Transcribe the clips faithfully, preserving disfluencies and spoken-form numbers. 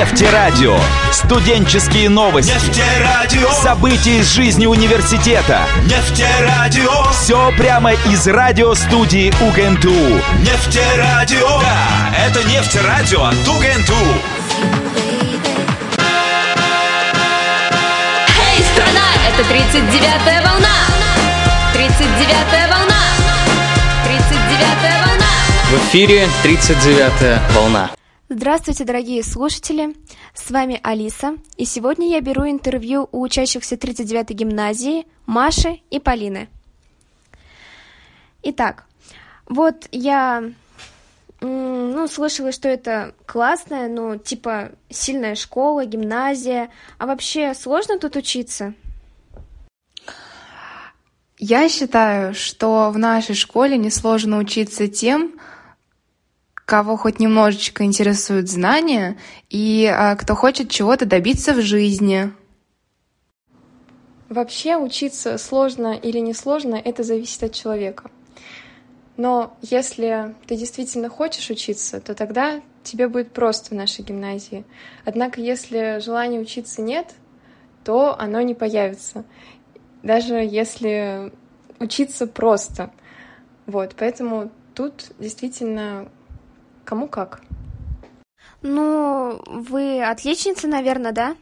Нефтерадио. Студенческие новости. Нефтерадио. События из жизни университета. Нефтерадио. Все прямо из радиостудии УГНТУ. Нефтерадио. Да, это Нефтерадио от УГНТУ. Эй, страна, это тридцать девятая волна. тридцать девятая волна. тридцать девятая волна. В эфире тридцать девятая волна. Здравствуйте, дорогие слушатели! С вами Алиса, и сегодня я беру интервью у учащихся тридцать девятой гимназии Маши и Полины. Итак, вот я ну, слышала, что это классная, ну, типа сильная школа, гимназия. А вообще сложно тут учиться? Я считаю, что в нашей школе несложно учиться тем, кого хоть немножечко интересуют знания и а, кто хочет чего-то добиться в жизни. Вообще учиться сложно или не сложно, это зависит от человека. Но если ты действительно хочешь учиться, то тогда тебе будет просто в нашей гимназии. Однако если желания учиться нет, то оно не появится. Даже если учиться просто. Вот, поэтому тут действительно кому как. Ну, вы отличница, наверное, да?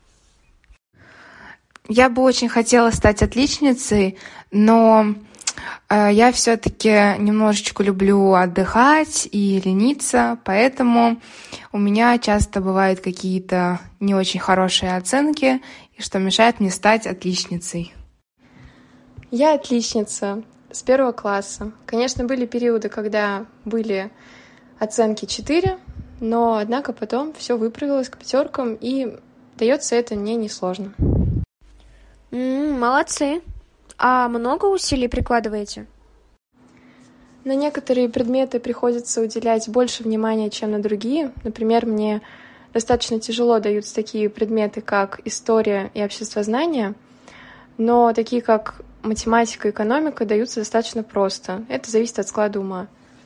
Я бы очень хотела стать отличницей, но э, я все-таки немножечко люблю отдыхать и лениться, поэтому у меня часто бывают какие-то не очень хорошие оценки, и что мешает мне стать отличницей. Я отличница с первого класса. Конечно, были периоды, когда были оценки четыре, но, однако, потом все выправилось к пятеркам, и дается это мне несложно. М-м, молодцы. А много усилий прикладываете? На некоторые предметы приходится уделять больше внимания, чем на другие. Например, мне достаточно тяжело даются такие предметы, как история и обществознание, но такие, как математика и экономика, даются достаточно просто. Это зависит от склада ума.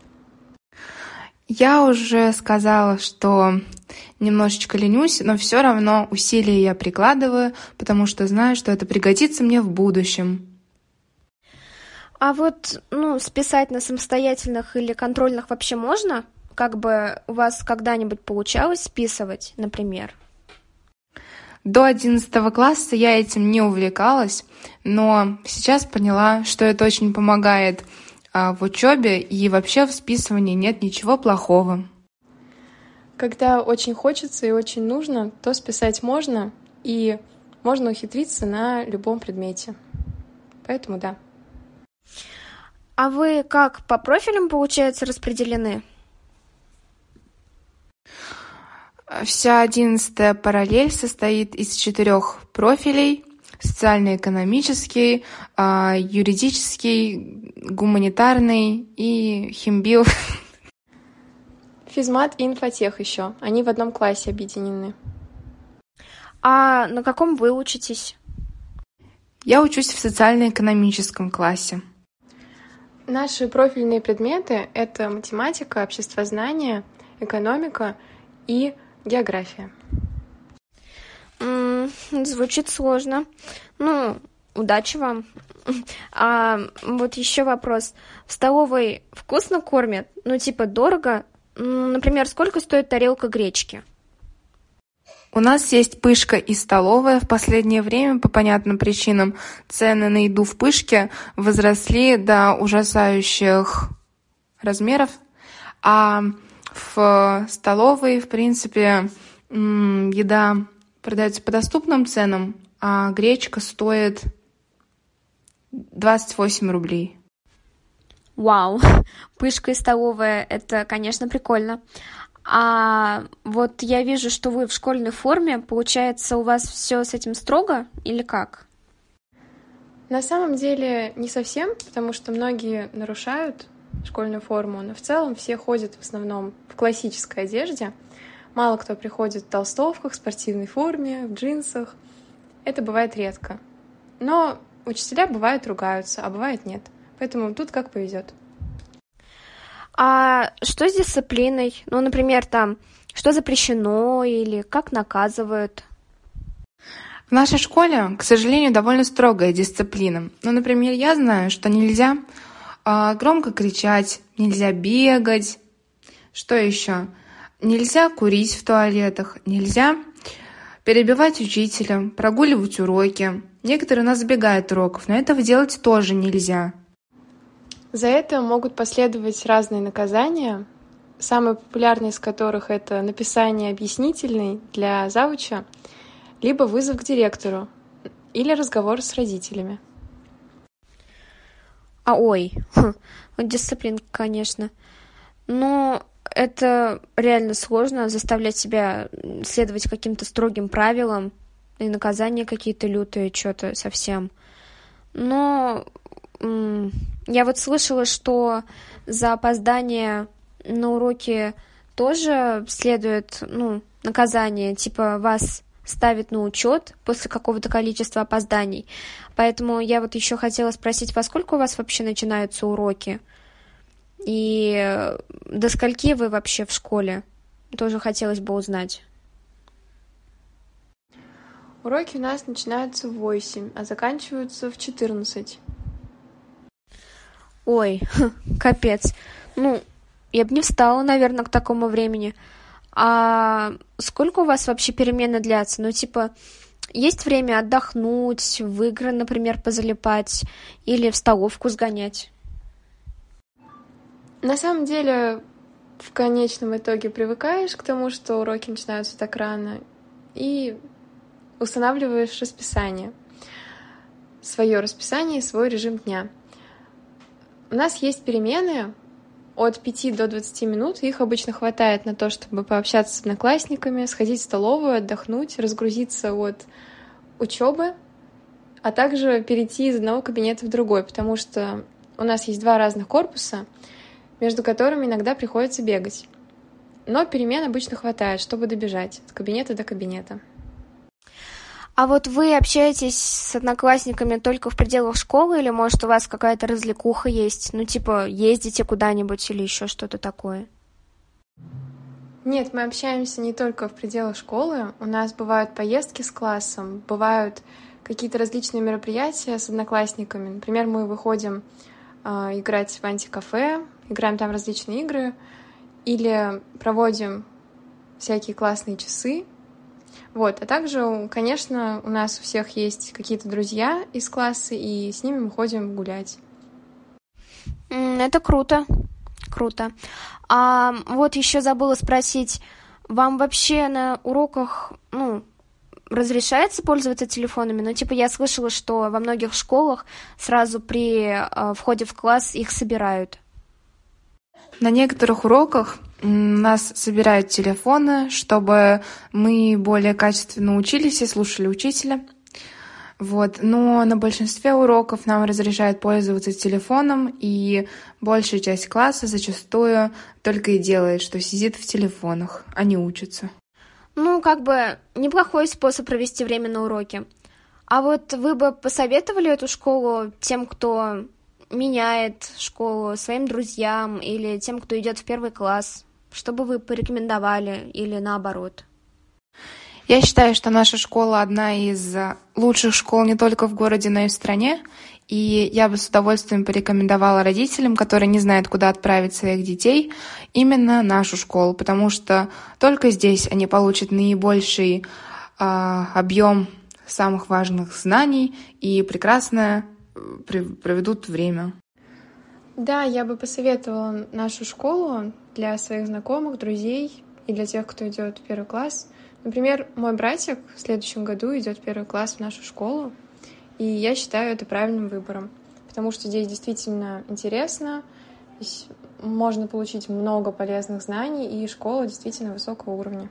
Я уже сказала, что немножечко ленюсь, но все равно усилия я прикладываю, потому что знаю, что это пригодится мне в будущем. А вот, ну, списать на самостоятельных или контрольных вообще можно? Как бы у вас когда-нибудь получалось списывать, например? До одиннадцатого класса я этим не увлекалась, но сейчас поняла, что это очень помогает в учебе, и вообще в списывании нет ничего плохого. Когда очень хочется и очень нужно, то списать можно, и можно ухитриться на любом предмете. Поэтому да. А вы как, по профилям, получается, распределены? Вся одиннадцатая параллель состоит из четырех профилей: социально-экономический, юридический, гуманитарный и химбио. Физмат и инфотех еще. Они в одном классе объединены. А на каком вы учитесь? Я учусь в социально-экономическом классе. Наши профильные предметы — это математика, обществознание, экономика и география. М-м, звучит сложно. Ну, удачи вам. А вот еще вопрос. В столовой вкусно кормят? Ну, типа, дорого? Например, сколько стоит тарелка гречки? У нас есть пышка и столовая. В последнее время, по понятным причинам, цены на еду в пышке возросли до ужасающих размеров. А в столовой, в принципе, еда продается по доступным ценам, а гречка стоит двадцать восемь рублей. Вау, пышка и столовая, это, конечно, прикольно. А вот я вижу, что вы в школьной форме. Получается, у вас все с этим строго или как? На самом деле не совсем, потому что многие нарушают школьную форму, но в целом все ходят в основном в классической одежде. Мало кто приходит в толстовках, в спортивной форме, в джинсах. Это бывает редко. Но учителя бывают ругаются, а бывает нет. Поэтому тут как повезет. А что с дисциплиной? Ну, например, там, что запрещено или как наказывают? В нашей школе, к сожалению, довольно строгая дисциплина. Ну, например, я знаю, что нельзя э, громко кричать, нельзя бегать. Что еще? Нельзя курить в туалетах, нельзя перебивать учителя, прогуливать уроки. Некоторые у нас забегают уроков, но этого делать тоже нельзя. За это могут последовать разные наказания, самые популярные из которых это написание объяснительной для завуча, либо вызов к директору, или разговор с родителями. А ой, хм, вот дисциплинка, конечно. Но это реально сложно, заставлять себя следовать каким-то строгим правилам, и наказания какие-то лютые, что-то совсем. Но м- я вот слышала, что за опоздание на уроки тоже следует, ну, наказание, типа вас ставят на учет после какого-то количества опозданий. Поэтому я вот еще хотела спросить, во сколько у вас вообще начинаются уроки? И до скольки вы вообще в школе? Тоже хотелось бы узнать. Уроки у нас начинаются в восемь, а заканчиваются в четырнадцать. Ой, капец. Ну, я бы не встала, наверное, к такому времени. А сколько у вас вообще перемены длятся? Ну, типа, есть время отдохнуть, в игры, например, позалипать или в столовку сгонять? На самом деле, в конечном итоге привыкаешь к тому, что уроки начинаются так рано, и устанавливаешь расписание, свое расписание и свой режим дня. У нас есть перемены от пяти до двадцати минут, их обычно хватает на то, чтобы пообщаться с одноклассниками, сходить в столовую, отдохнуть, разгрузиться от учебы, а также перейти из одного кабинета в другой, потому что у нас есть два разных корпуса, между которыми иногда приходится бегать. Но перемен обычно хватает, чтобы добежать от кабинета до кабинета. А вот вы общаетесь с одноклассниками только в пределах школы, или, может, у вас какая-то развлекуха есть? Ну, типа, ездите куда-нибудь или еще что-то такое? Нет, мы общаемся не только в пределах школы. У нас бывают поездки с классом, бывают какие-то различные мероприятия с одноклассниками. Например, мы выходим э, играть в антикафе, играем там различные игры, или проводим всякие классные часы. Вот. А также, конечно, у нас у всех есть какие-то друзья из класса, и с ними мы ходим гулять. Это круто, круто. А вот еще забыла спросить, вам вообще на уроках, ну, разрешается пользоваться телефонами? Ну, типа, я слышала, что во многих школах сразу при э, входе в класс их собирают. На некоторых уроках нас собирают телефоны, чтобы мы более качественно учились и слушали учителя. Вот. Но на большинстве уроков нам разрешают пользоваться телефоном, и большая часть класса зачастую только и делает, что сидит в телефонах, а не учится. Ну, как бы неплохой способ провести время на уроке. А вот вы бы посоветовали эту школу тем, кто меняет школу, своим друзьям или тем, кто идет в первый класс? Что бы вы порекомендовали или наоборот? Я считаю, что наша школа одна из лучших школ не только в городе, но и в стране. И я бы с удовольствием порекомендовала родителям, которые не знают, куда отправить своих детей, именно нашу школу, потому что только здесь они получат наибольший э, объем самых важных знаний и прекрасно проведут время. Да, я бы посоветовала нашу школу для своих знакомых, друзей и для тех, кто идет в первый класс. Например, мой братик в следующем году идет в первый класс в нашу школу, и я считаю это правильным выбором, потому что здесь действительно интересно, здесь можно получить много полезных знаний, и школа действительно высокого уровня.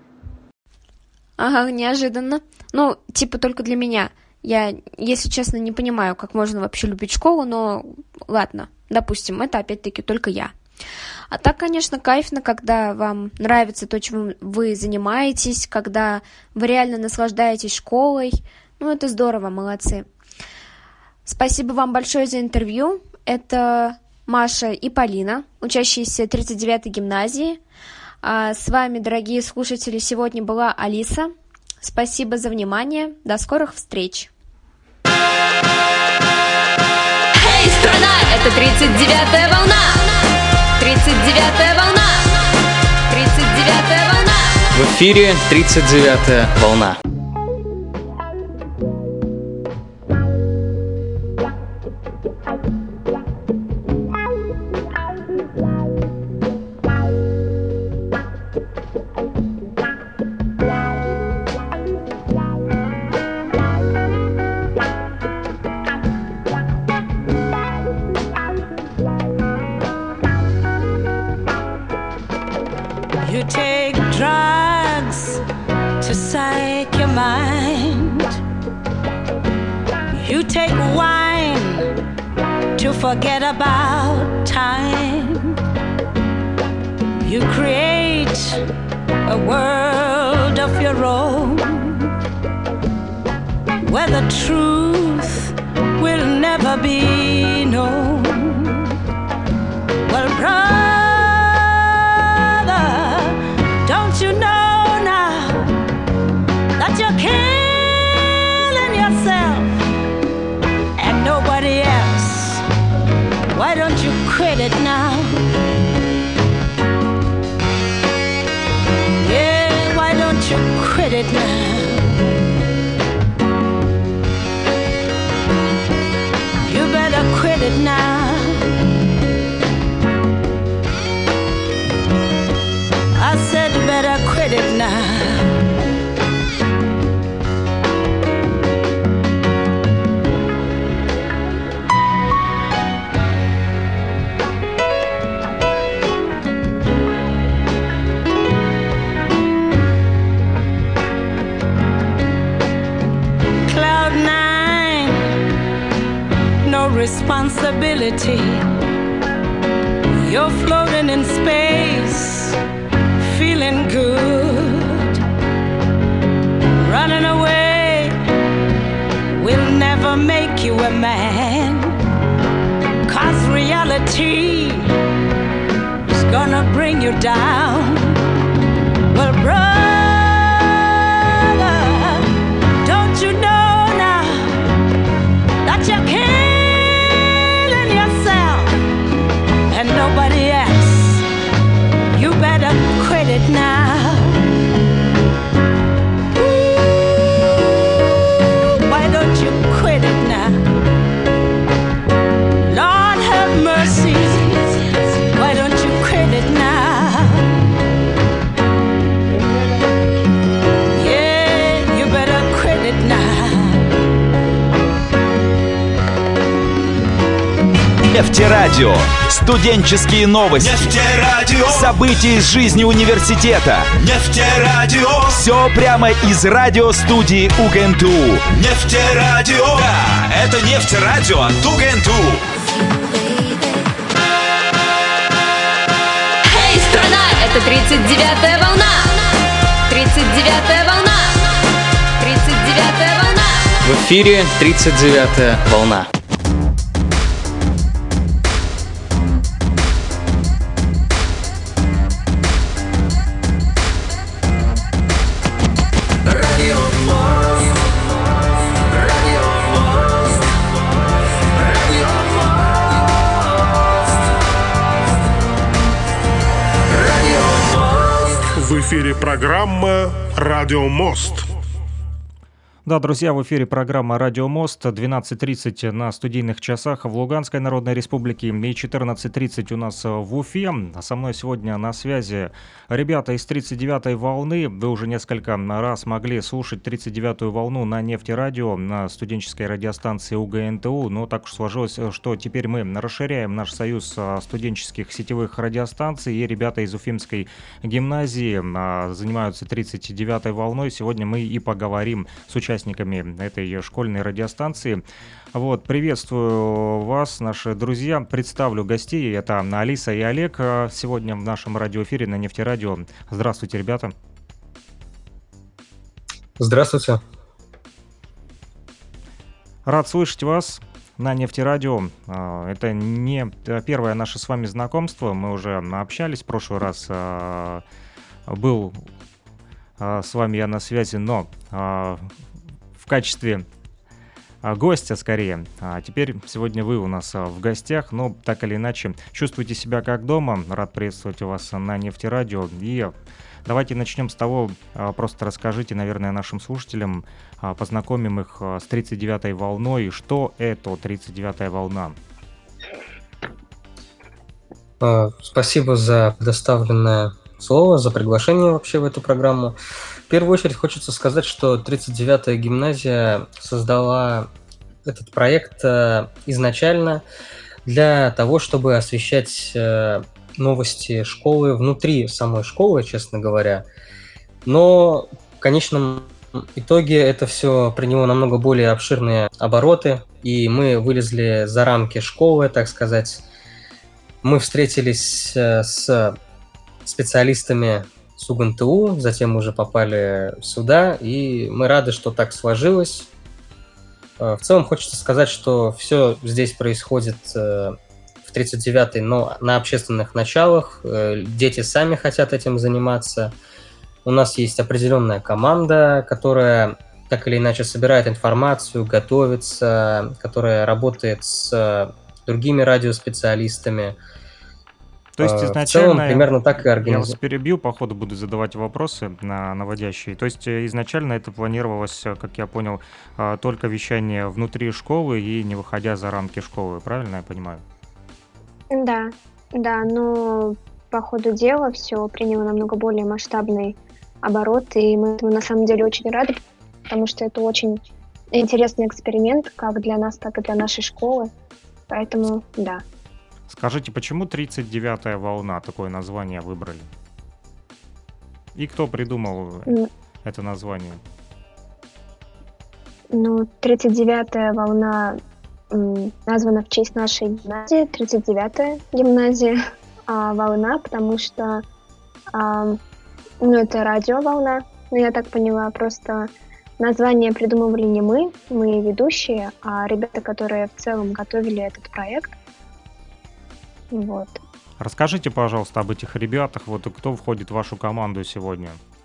Ага, неожиданно. Ну, типа только для меня. Я, если честно, не понимаю, как можно вообще любить школу, но ладно, допустим, это опять-таки только я. А так, конечно, кайфно, когда вам нравится то, чем вы занимаетесь, когда вы реально наслаждаетесь школой. Ну, это здорово, молодцы. Спасибо вам большое за интервью. Это Маша и Полина, учащиеся тридцать девятой гимназии. А с вами, дорогие слушатели, сегодня была Алиса. Спасибо за внимание. До скорых встреч. Эй, страна, это тридцать девятая волна. тридцать девятая волна. тридцать девятая волна. В эфире тридцать девятая волна. You take drugs to psych your mind. You take wine to forget about time. You create a world of your own where the truth will never be known. Well, brother, don't you know now that you're killing yourself and nobody else? Why don't you quit it now? Yeah, why don't you quit it now? You better quit it now. I said you better quit it now. Cloud nine, no responsibility. You're floating in space, feeling good. Running away will never make you a man, 'cause reality is gonna bring you down. Well, brother, don't you know now that you're killing yourself and nobody else? You better quit it now. Ooh, why don't you quit it now? Lord have mercy. Why don't you quit it now? Yeah, you better quit it now. Нефтерадио. Студенческие новости. Нефтерадио. События из жизни университета. Нефтерадио. Все прямо из радиостудии УГНТУ. Нефтерадио. Да, это Нефтерадио от УГНТУ. Эй, страна, это тридцать девятая волна. тридцать девятая волна. тридцать девятая волна. В эфире тридцать девятая волна. В эфире программа «Радио Мост». Да, друзья, в эфире программа «Радио Мост», двенадцать тридцать на студийных часах в Луганской Народной Республике и четырнадцать тридцать у нас в Уфе. Со мной сегодня на связи ребята из тридцать девятой волны. Вы уже несколько раз могли слушать тридцать девятую волну на Нефтерадио, на студенческой радиостанции УГНТУ, но так уж сложилось, что теперь мы расширяем наш союз студенческих сетевых радиостанций, и ребята из Уфимской гимназии занимаются тридцать девятой волной. Сегодня мы и поговорим с участниками этой школьной радиостанции. Вот, приветствую вас, наши друзья. Представлю гостей. Это Алиса и Олег сегодня в нашем радиоэфире на Нефтерадио. Здравствуйте, ребята. Здравствуйте. Рад слышать вас. на Нефтерадио. Это не первое наше с вами знакомство. Мы уже общались в прошлый раз. Был с вами я на связи, но в качестве гостя скорее. А теперь сегодня вы у нас в гостях, но так или иначе чувствуйте себя как дома. Рад приветствовать вас на Нефтерадио. И давайте начнем с того, просто расскажите, наверное, нашим слушателям, познакомим их с тридцать девятой волной. Что это тридцать девятая волна? Спасибо за предоставленное слово, за приглашение вообще в эту программу. В первую очередь хочется сказать, что тридцать девятая гимназия создала этот проект изначально для того, чтобы освещать новости школы внутри самой школы, честно говоря. Но в конечном итоге это все приняло намного более обширные обороты, и мы вылезли за рамки школы, так сказать. Мы встретились с специалистами с УГНТУ, затем уже попали сюда, и мы рады, что так сложилось. В целом хочется сказать, что все здесь происходит в тридцать девятой, но на общественных началах. Дети сами хотят этим заниматься. У нас есть определенная команда, которая так или иначе собирает информацию, готовится, которая работает с другими радиоспециалистами. То есть изначально, в целом, примерно так и организовано. Я вас перебью, по ходу буду задавать вопросы на наводящие. То есть изначально это планировалось, как я понял, только вещание внутри школы и не выходя за рамки школы, правильно я понимаю? Да, да, но по ходу дела все приняло намного более масштабный оборот, и мы этому на самом деле очень рады, потому что это очень интересный эксперимент, как для нас, так и для нашей школы, поэтому да. Скажите, почему тридцать девятая волна, такое название выбрали? И кто придумал mm. это название? Ну, тридцать девятая волна м, названа в честь нашей гимназии, тридцать девятая гимназия а, волна, потому что а, ну, это радиоволна, ну, я так поняла, просто название придумывали не мы, мы ведущие, а ребята, которые в целом готовили этот проект. Вот. Расскажите, пожалуйста, об этих ребятах. Вот кто входит в вашу команду сегодня?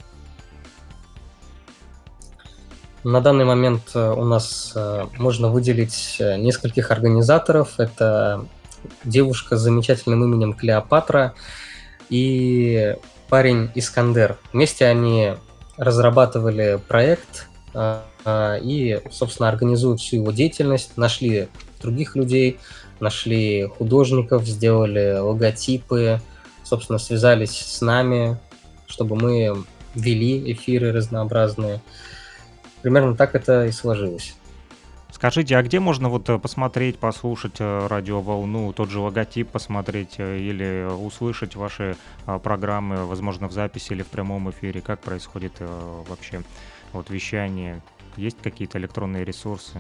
На данный момент у нас можно выделить нескольких организаторов. Это девушка с замечательным именем Клеопатра и парень Искандер. Вместе они разрабатывали проект и, собственно, организуют всю его деятельность. Нашли других людей, нашли художников, сделали логотипы, собственно, связались с нами, чтобы мы вели эфиры разнообразные. Примерно так это и сложилось. Скажите, а где можно вот посмотреть, послушать радиоволну, тот же логотип посмотреть или услышать ваши программы, возможно, в записи или в прямом эфире? Как происходит вообще вот вещание? Есть какие-то электронные ресурсы?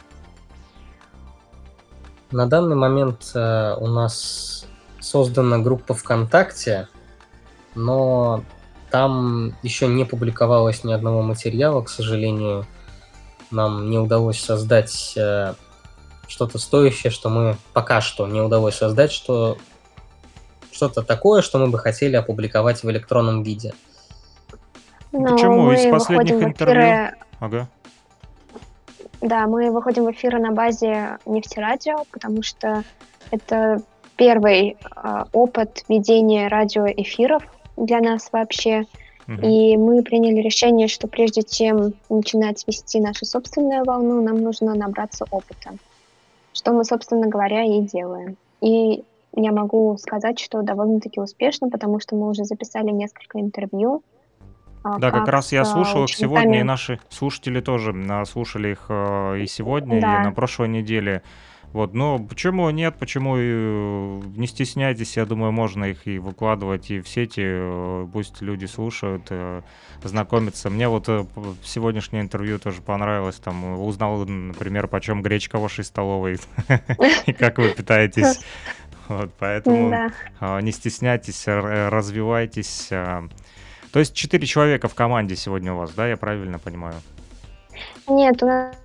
На данный момент э, у нас создана группа ВКонтакте, но там еще не публиковалось ни одного материала, к сожалению. Нам не удалось создать э, что-то стоящее, что мы пока что не удалось создать, что что-то такое, что мы бы хотели опубликовать в электронном виде. Но Почему? Из мы последних выходим в интервью... эфиры- Ага. Да, мы выходим в эфиры на базе Нефтерадио, потому что это первый э, опыт ведения радиоэфиров для нас вообще. Мгм. И мы приняли решение, что прежде чем начинать вести нашу собственную волну, нам нужно набраться опыта. Что мы, собственно говоря, и делаем. И я могу сказать, что довольно-таки успешно, потому что мы уже записали несколько интервью. а, Да, как раз я с, а, слушал их сегодня, и учениками. наши слушатели тоже а, слушали их э, и сегодня, и Да. на прошлой неделе. Вот, но почему нет, почему э, не стесняйтесь, я думаю, можно их и выкладывать и в сети, э, пусть люди слушают, э, знакомятся. Мне вот э, п- сегодняшнее интервью тоже понравилось, там э, узнал, например, почем гречка в вашей столовой и как вы питаетесь. Вот, поэтому Да. э, не стесняйтесь, р- развивайтесь. э. То есть четыре человека в команде сегодня у вас, да, я правильно понимаю? Нет, у нас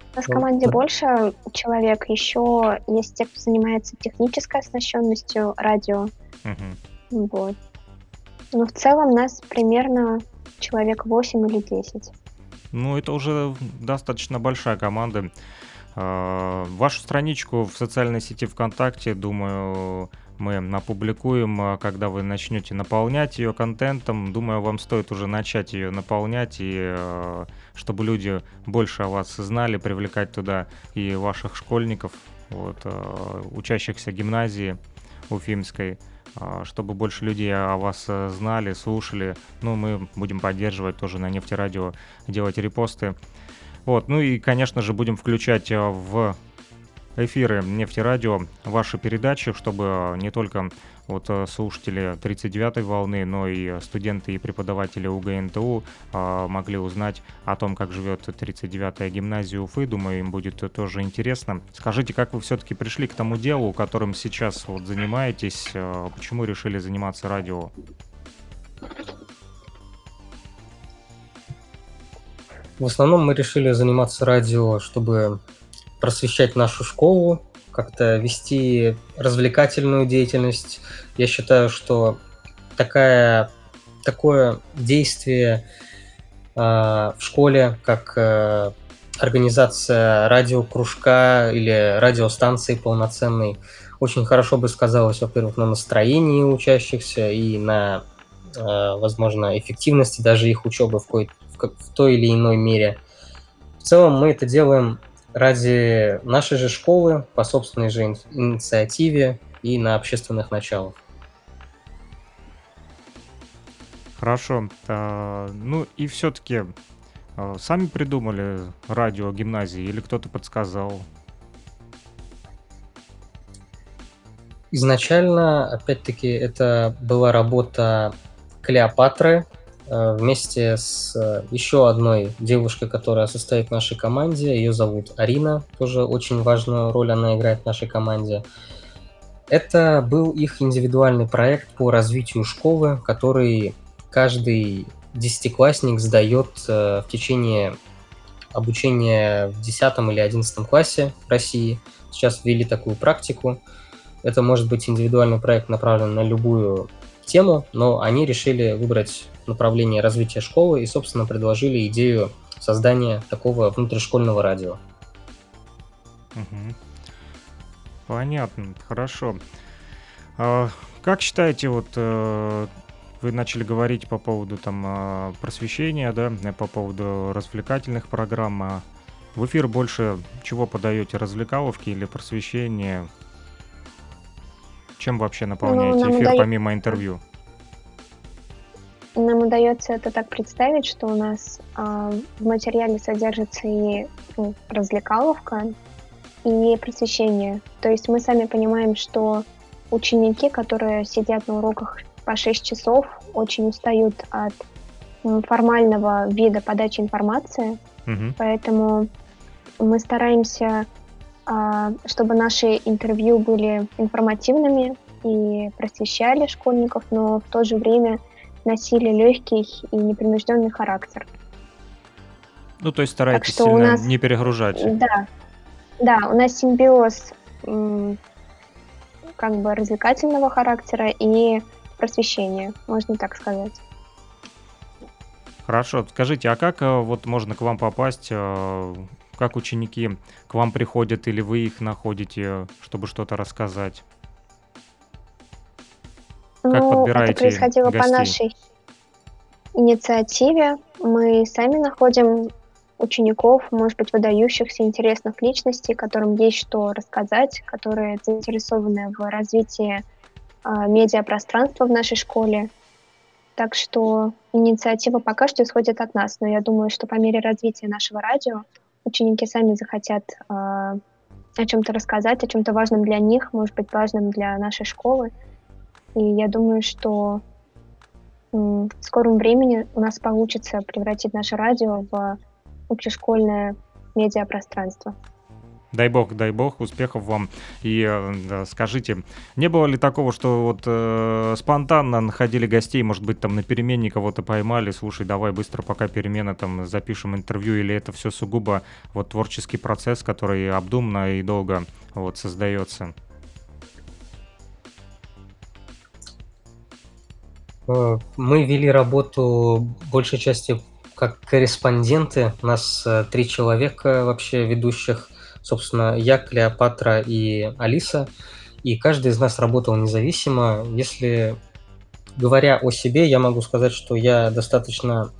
У нас в команде больше человек, еще есть те, кто занимается технической оснащенностью радио. Угу. Вот. Но в целом нас примерно человек восемь или десять. Ну, это уже достаточно большая команда. Вашу страничку в социальной сети ВКонтакте, думаю, мы опубликуем, когда вы начнете наполнять ее контентом. Думаю, вам стоит уже начать ее наполнять, и чтобы люди больше о вас знали, привлекать туда и ваших школьников, вот, учащихся гимназии уфимской, чтобы больше людей о вас знали, слушали. Ну, мы будем поддерживать тоже на Нефтерадио, делать репосты. Вот, ну и, конечно же, будем включать в эфиры Нефтерадио ваши передачи, чтобы не только вот слушатели тридцать девятой волны, но и студенты и преподаватели УГНТУ э, могли узнать о том, как живет тридцать девятая гимназия Уфы. Думаю, им будет тоже интересно. Скажите, как вы все-таки пришли к тому делу, которым сейчас вот занимаетесь? Э, почему решили заниматься радио? В основном мы решили заниматься радио, чтобы просвещать нашу школу, как-то вести развлекательную деятельность. Я считаю, что такая, такое действие э, в школе, как э, организация радиокружка или радиостанции полноценной, очень хорошо бы сказалось, во-первых, на настроении учащихся и на, э, возможно, эффективности даже их учебы в, какой- в той или иной мере. В целом мы это делаем ради нашей же школы, по собственной же инициативе и на общественных началах. Хорошо. А, ну и все-таки а, сами придумали радио гимназии или кто-то подсказал? Изначально, опять-таки, это была работа Клеопатры э, вместе с э, еще одной девушкой, которая состоит в нашей команде. Ее зовут Арина, тоже очень важную роль она играет в нашей команде. Это был их индивидуальный проект по развитию школы, который каждый десятиклассник сдает э, в течение обучения в десятом или одиннадцатом классе в России. Сейчас ввели такую практику. Это может быть индивидуальный проект, направленный на любую тему, но они решили выбрать направление развития школы и, собственно, предложили идею создания такого внутришкольного радио. Угу. Понятно, хорошо. А, как считаете, вот э, вы начали говорить по поводу там просвещения, да, по поводу развлекательных программ. В эфир больше чего подаете, развлекаловки или просвещение? Чем вообще наполняете Ну, нам эфир удается- помимо интервью? Нам удается это так представить, что у нас а, в материале содержится и ну, развлекаловка, и просвещение. То есть мы сами понимаем, что ученики, которые сидят на уроках по шесть часов, очень устают от м, формального вида подачи информации, Мгм. поэтому мы стараемся, а, чтобы наши интервью были информативными и просвещали школьников, но в то же время носили легкий и непринужденный характер. Ну, то есть стараетесь что у сильно нас- не перегружать. Да, да, у нас симбиоз м, как бы развлекательного характера и просвещения, можно так сказать. Хорошо, скажите, а как э, вот можно к вам попасть? э, Как ученики к вам приходят или вы их находите, чтобы что-то рассказать? Как Ну, это подбираете происходило по гостей? нашей инициативе. Мы сами находим учеников, может быть, выдающихся, интересных личностей, которым есть что рассказать, которые заинтересованы в развитии а, медиапространства в нашей школе. Так что инициатива пока что исходит от нас, но я думаю, что по мере развития нашего радио ученики сами захотят а, о чем-то рассказать, о чем-то важном для них, может быть, важном для нашей школы. И я думаю, что м, в скором времени у нас получится превратить наше радио в общешкольное медиапространство. Дай бог, дай бог, успехов вам. И э, скажите, не было ли такого, что вот э, спонтанно находили гостей, может быть, там на перемене кого-то поймали, слушай, давай быстро, пока перемена, там запишем интервью, или это все сугубо вот творческий процесс, который обдуманно и долго вот создается? Мы вели работу большей части как корреспонденты. У нас э, три человека вообще ведущих. Собственно, я, Клеопатра и Алиса. И каждый из нас работал независимо. Если говоря о себе, я могу сказать, что я достаточно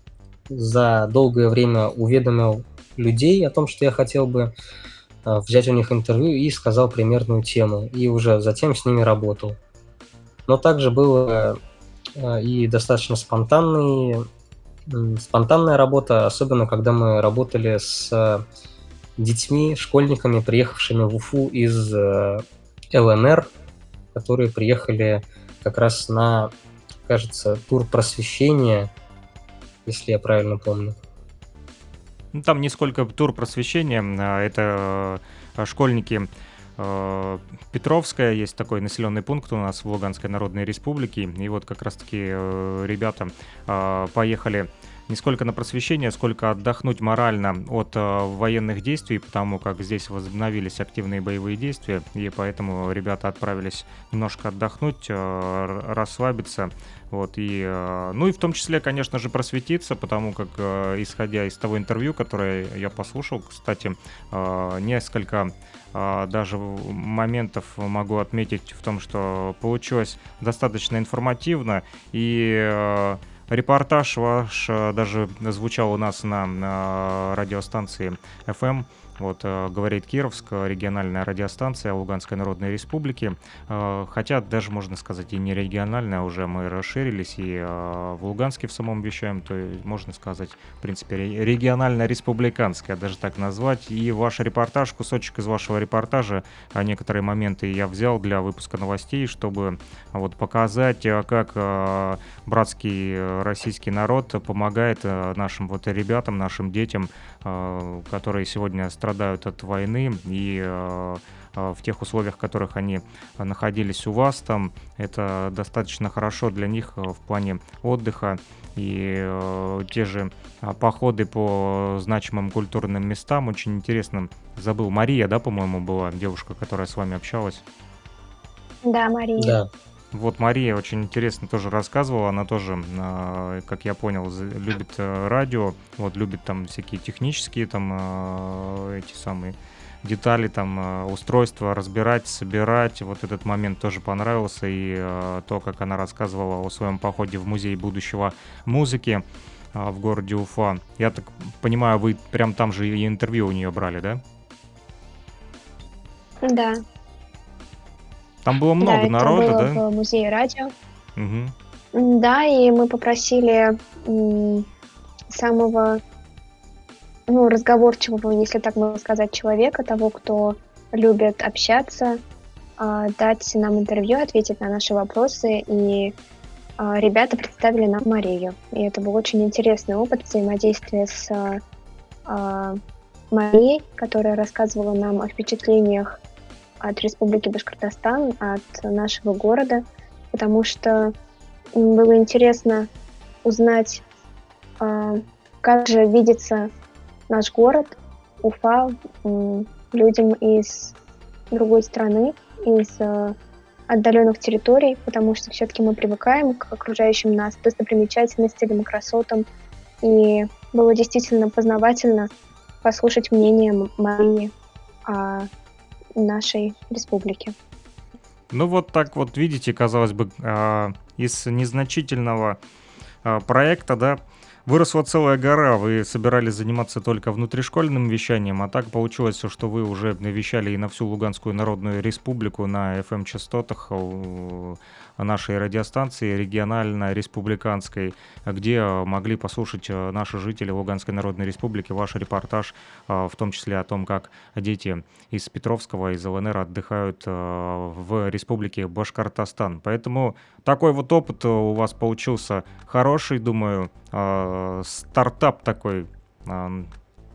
за долгое время уведомил людей о том, что я хотел бы э, взять у них интервью, и сказал примерную тему. И уже затем с ними работал. Но также было э, и достаточно спонтанные Спонтанная работа, особенно когда мы работали с детьми, школьниками, приехавшими в Уфу из эл эн эр, которые приехали как раз на, кажется, тур просвещения, если я правильно помню. Ну, там не сколько тур просвещения, это школьники Петровская, есть такой населенный пункт у нас в Луганской Народной Республике, и вот как раз-таки ребята поехали не сколько на просвещение, сколько отдохнуть морально от военных действий, потому как здесь возобновились активные боевые действия, и поэтому ребята отправились немножко отдохнуть, расслабиться, вот, и, ну и в том числе, конечно же, просветиться, потому как, исходя из того интервью, которое я послушал, кстати, несколько даже моментов могу отметить в том, что получилось достаточно информативно, и репортаж ваш даже звучал у нас на, на радиостанции эф эм. Вот, говорит Кировск, региональная радиостанция Луганской Народной Республики. Хотя даже, можно сказать, и не региональная, уже мы расширились и в Луганске в самом вещаем, то есть, можно сказать, в принципе, регионально-республиканская, даже так назвать. И ваш репортаж, кусочек из вашего репортажа, некоторые моменты я взял для выпуска новостей, чтобы вот показать, как братский российский народ помогает нашим вот ребятам, нашим детям, которые сегодня страдают страдают от войны, и э, в тех условиях, в которых они находились у вас там, это достаточно хорошо для них в плане отдыха, и э, те же походы по значимым культурным местам, очень интересным. Забыл, Мария, да, по-моему, была девушка, которая с вами общалась? Да, Мария. Да. Вот Мария очень интересно тоже рассказывала, она тоже, как я понял, любит радио, вот любит там всякие технические там эти самые детали, там устройства разбирать, собирать. Вот этот момент тоже понравился, и то, как она рассказывала о своем походе в музей будущего музыки в городе Уфа. Я так понимаю, вы прям там же и интервью у нее брали, да? Да. Там было много да, народа, это было да? В музее радио. Угу. Да, и мы попросили м, самого, ну, разговорчивого, если так можно сказать, человека, того, кто любит общаться, э, дать нам интервью, ответить на наши вопросы. И э, ребята представили нам Марию. И это был очень интересный опыт взаимодействия с э, Марией, которая рассказывала нам о впечатлениях от Республики Башкортостан, от нашего города, потому что было интересно узнать, как же видится наш город, Уфа, людям из другой страны, из отдаленных территорий, потому что все-таки мы привыкаем к окружающим нас достопримечательностям, красотам, и было действительно познавательно послушать мнение Марии о нашей республики. Ну вот так вот, видите, казалось бы, из незначительного проекта, да, выросла целая гора. Вы собирались заниматься только внутришкольным вещанием, а так получилось, что вы уже вещали и на всю Луганскую Народную Республику на эф эм-частотах нашей радиостанции регионально-республиканской, где могли послушать наши жители Луганской Народной Республики ваш репортаж, в том числе о том, как дети из Петровского, из эл эн эр отдыхают в Республике Башкортостан. Поэтому такой вот опыт у вас получился хороший, думаю, стартап такой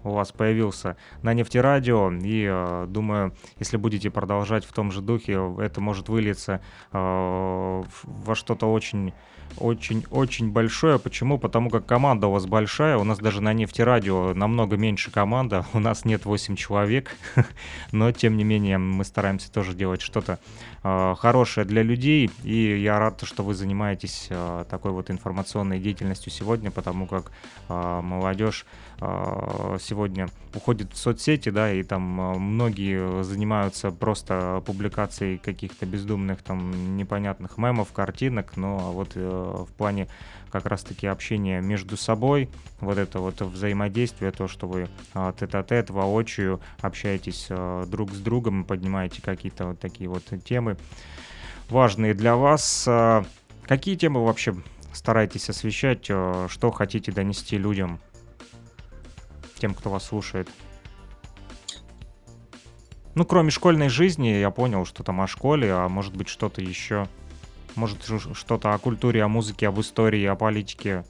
у вас появился на Нефтерадио. И э, думаю, если будете продолжать в том же духе, это может вылиться э, во что-то очень... Очень-очень большое. Почему? Потому как команда у вас большая. У нас даже на Нефтерадио намного меньше команда. У нас нет восемь человек. Но, тем не менее, мы стараемся тоже делать что-то э, хорошее для людей. И я рад, что вы занимаетесь э, такой вот информационной деятельностью сегодня, потому как э, молодежь э, сегодня уходит в соцсети, да, и там э, многие занимаются просто публикацией каких-то бездумных, там, непонятных мемов, картинок, но вот э, в плане как раз-таки общения между собой, вот это вот взаимодействие, то, что вы а, тет-а-тет, воочию общаетесь а, друг с другом, поднимаете какие-то вот такие вот темы важные для вас. А, какие темы вообще стараетесь освещать, а, что хотите донести людям, тем, кто вас слушает? Ну, кроме школьной жизни, я понял, что там о школе, а может быть что-то еще... Может, что-то о культуре, о музыке, об истории, о политике.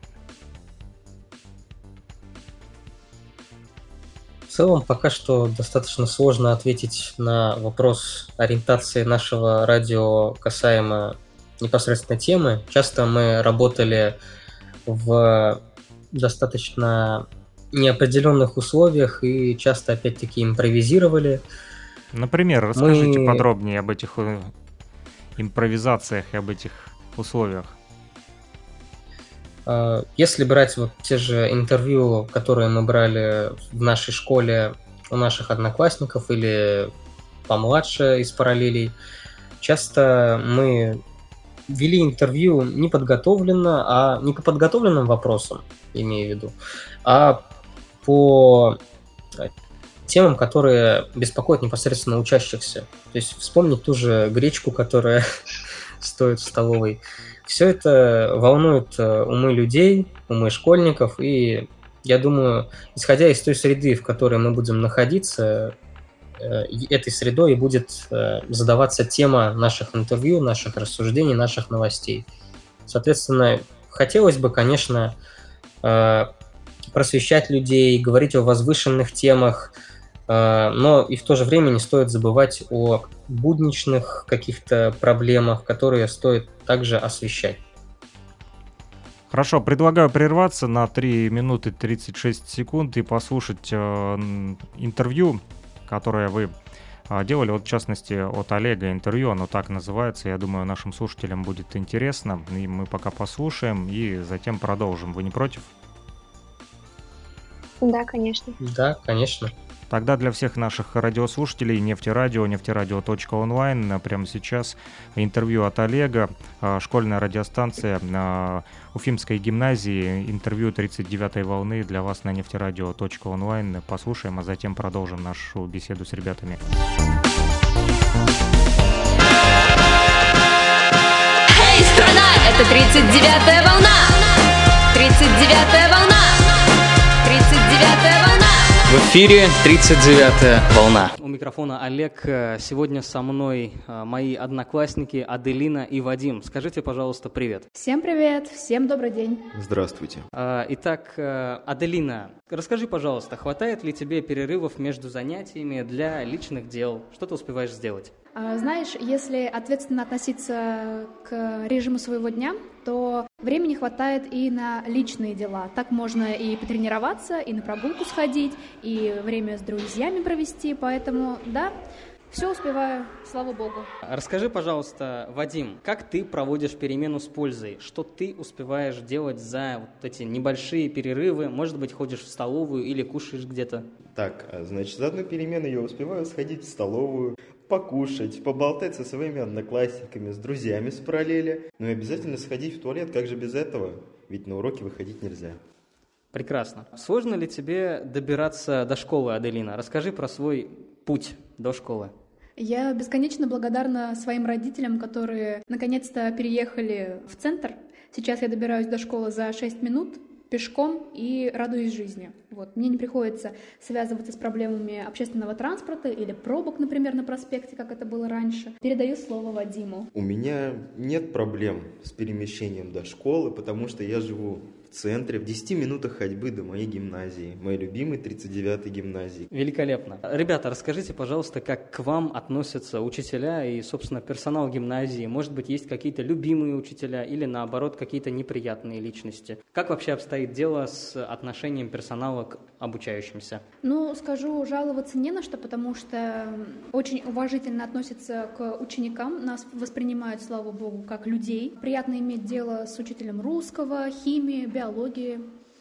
В целом, пока что достаточно сложно ответить на вопрос ориентации нашего радио касаемо непосредственно темы. Часто мы работали в достаточно неопределенных условиях и часто, опять-таки, импровизировали. Например, расскажите мы... подробнее об этих импровизациях и об этих условиях. Если брать вот те же интервью, которые мы брали в нашей школе у наших одноклассников или помладше из параллелей, часто мы вели интервью не подготовленно, а не по подготовленным вопросам, имею в виду, а по темам, которые беспокоят непосредственно учащихся. То есть вспомнить ту же гречку, которая стоит в столовой. Все это волнует умы людей, умы школьников, и я думаю, исходя из той среды, в которой мы будем находиться, этой средой и будет задаваться тема наших интервью, наших рассуждений, наших новостей. Соответственно, хотелось бы, конечно, просвещать людей, говорить о возвышенных темах, но и в то же время не стоит забывать о будничных каких-то проблемах, которые стоит также освещать. Хорошо, предлагаю прерваться на три минуты тридцать шесть секунд и послушать э, интервью, которое вы э, делали, вот, в частности, от Олега интервью, оно так называется, я думаю, нашим слушателям будет интересно, и мы пока послушаем и затем продолжим. Вы не против? Да, конечно. Да, конечно. Тогда для всех наших радиослушателей Нефтерадио, нефтерадио точка онлайн, прямо сейчас интервью от Олега, школьная радиостанция Уфимской гимназии, интервью тридцать девятой волны для вас на нефтерадио точка онлайн. Послушаем, а затем продолжим нашу беседу с ребятами. Эй, страна, это тридцать девятая волна! тридцать девятая волна! тридцать девятая волна! В эфире тридцать девятая волна. У микрофона Олег. Сегодня со мной мои одноклассники Аделина и Вадим. Скажите, пожалуйста, привет. Всем привет, всем добрый день. Здравствуйте. Итак, Аделина, расскажи, пожалуйста, хватает ли тебе перерывов между занятиями для личных дел? Что ты успеваешь сделать? Знаешь, если ответственно относиться к режиму своего дня, то времени хватает и на личные дела. Так можно и потренироваться, и на прогулку сходить, и время с друзьями провести. Поэтому, да, все успеваю, слава богу. Расскажи, пожалуйста, Вадим, как ты проводишь перемену с пользой? Что ты успеваешь делать за вот эти небольшие перерывы? Может быть, ходишь в столовую или кушаешь где-то? Так, значит, за одну перемену я успеваю сходить в столовую, покушать, поболтать со своими одноклассниками, с друзьями с параллели. Ну и обязательно сходить в туалет, как же без этого? Ведь на уроки выходить нельзя. Прекрасно. Сложно ли тебе добираться до школы, Аделина? Расскажи про свой путь до школы. Я бесконечно благодарна своим родителям, которые наконец-то переехали в центр. Сейчас я добираюсь до школы за шесть минут пешком и радуюсь жизни. Вот. Мне не приходится связываться с проблемами общественного транспорта или пробок, например, на проспекте, как это было раньше. Передаю слово Вадиму. У меня нет проблем с перемещением до школы, потому что я живу в центре, в десяти минутах ходьбы до моей гимназии, моей любимой тридцать девятой гимназии. Великолепно. Ребята, расскажите, пожалуйста, как к вам относятся учителя и, собственно, персонал гимназии? Может быть, есть какие-то любимые учителя или, наоборот, какие-то неприятные личности? Как вообще обстоит дело с отношением персонала к обучающимся? Ну, скажу, жаловаться не на что, потому что очень уважительно относятся к ученикам, нас воспринимают, слава богу, как людей. Приятно иметь дело с учителем русского, химии, биологии.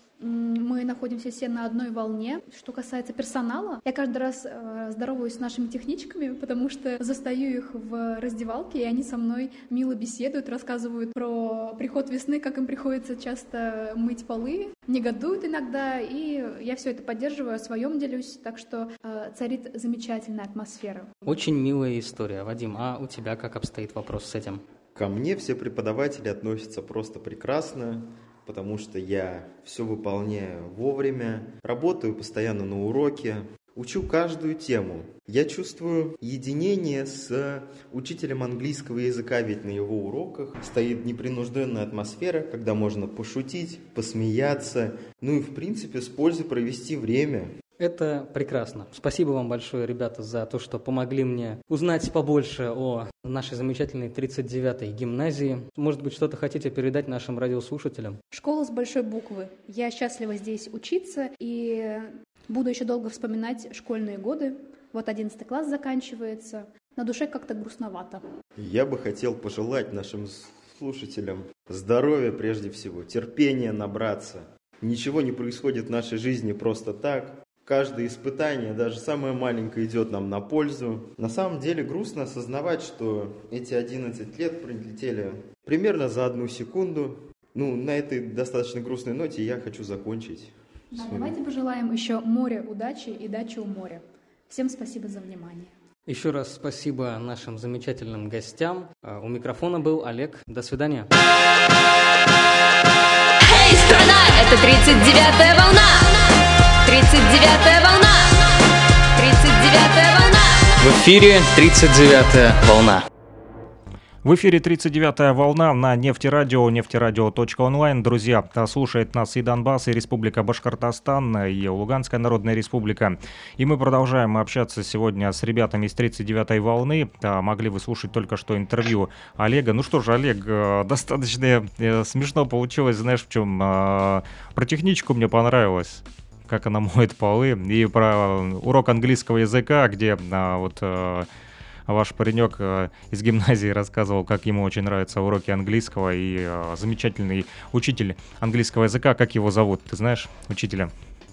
Мы находимся все на одной волне. Что касается персонала, я каждый раз э, здороваюсь с нашими техничками, потому что застаю их в раздевалке, и они со мной мило беседуют, рассказывают про приход весны, как им приходится часто мыть полы, негодуют иногда, и я все это поддерживаю, о своем делюсь, так что э, царит замечательная атмосфера. Очень милая история. Вадим, а у тебя как обстоит вопрос с этим? Ко мне все преподаватели относятся просто прекрасно, потому что я все выполняю вовремя, работаю постоянно на уроке, учу каждую тему. Я чувствую единение с учителем английского языка, ведь на его уроках стоит непринужденная атмосфера, когда можно пошутить, посмеяться, ну и в принципе с пользой провести время. Это прекрасно. Спасибо вам большое, ребята, за то, что помогли мне узнать побольше о нашей замечательной тридцать девятой гимназии. Может быть, что-то хотите передать нашим радиослушателям? Школа с большой буквы. Я счастлива здесь учиться и буду еще долго вспоминать школьные годы. Вот одиннадцатый класс заканчивается. На душе как-то грустновато. Я бы хотел пожелать нашим слушателям здоровья прежде всего, терпения набраться. Ничего не происходит в нашей жизни просто так. Каждое испытание, даже самое маленькое, идет нам на пользу. На самом деле грустно осознавать, что эти одиннадцать лет пролетели примерно за одну секунду. Ну, на этой достаточно грустной ноте я хочу закончить. Да, давайте пожелаем еще море удачи и дачи у моря. Всем спасибо за внимание. Еще раз спасибо нашим замечательным гостям. У микрофона был Олег. До свидания. Эй, страна! Это тридцать девятая волна! тридцать девятая волна! тридцать девятая волна! В эфире тридцать девятая волна. В эфире тридцать девятая волна на Нефтерадио, нефтерадио точка онлайн. Друзья, слушает нас и Донбасс, и Республика Башкортостан, и Луганская Народная Республика. И мы продолжаем общаться сегодня с ребятами из тридцать девятой волны. Могли вы слушать только что интервью Олега. Ну что же, Олег, достаточно смешно получилось, знаешь, в чем? Про техничку мне понравилось, как она моет полы, и про урок английского языка, где а, вот а, ваш паренек а, из гимназии рассказывал, как ему очень нравятся уроки английского, и а, замечательный учитель английского языка, как его зовут, ты знаешь, учителя?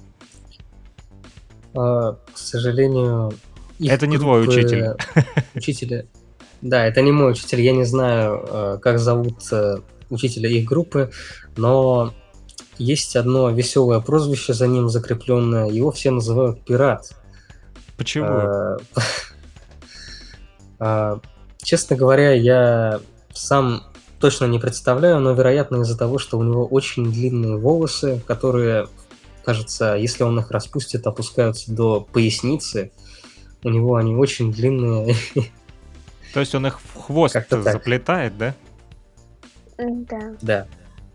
А, к сожалению... Это не твой учитель. Учителя... Да, это не мой учитель, я не знаю, как зовут учителя их группы, но... Есть одно веселое прозвище за ним закрепленное, его все называют «Пират». Почему? А, а, честно говоря, я сам точно не представляю, но, вероятно, из-за того, что у него очень длинные волосы, которые, кажется, если он их распустит, опускаются до поясницы. У него они очень длинные. То есть он их в хвост заплетает, да? Да. Да.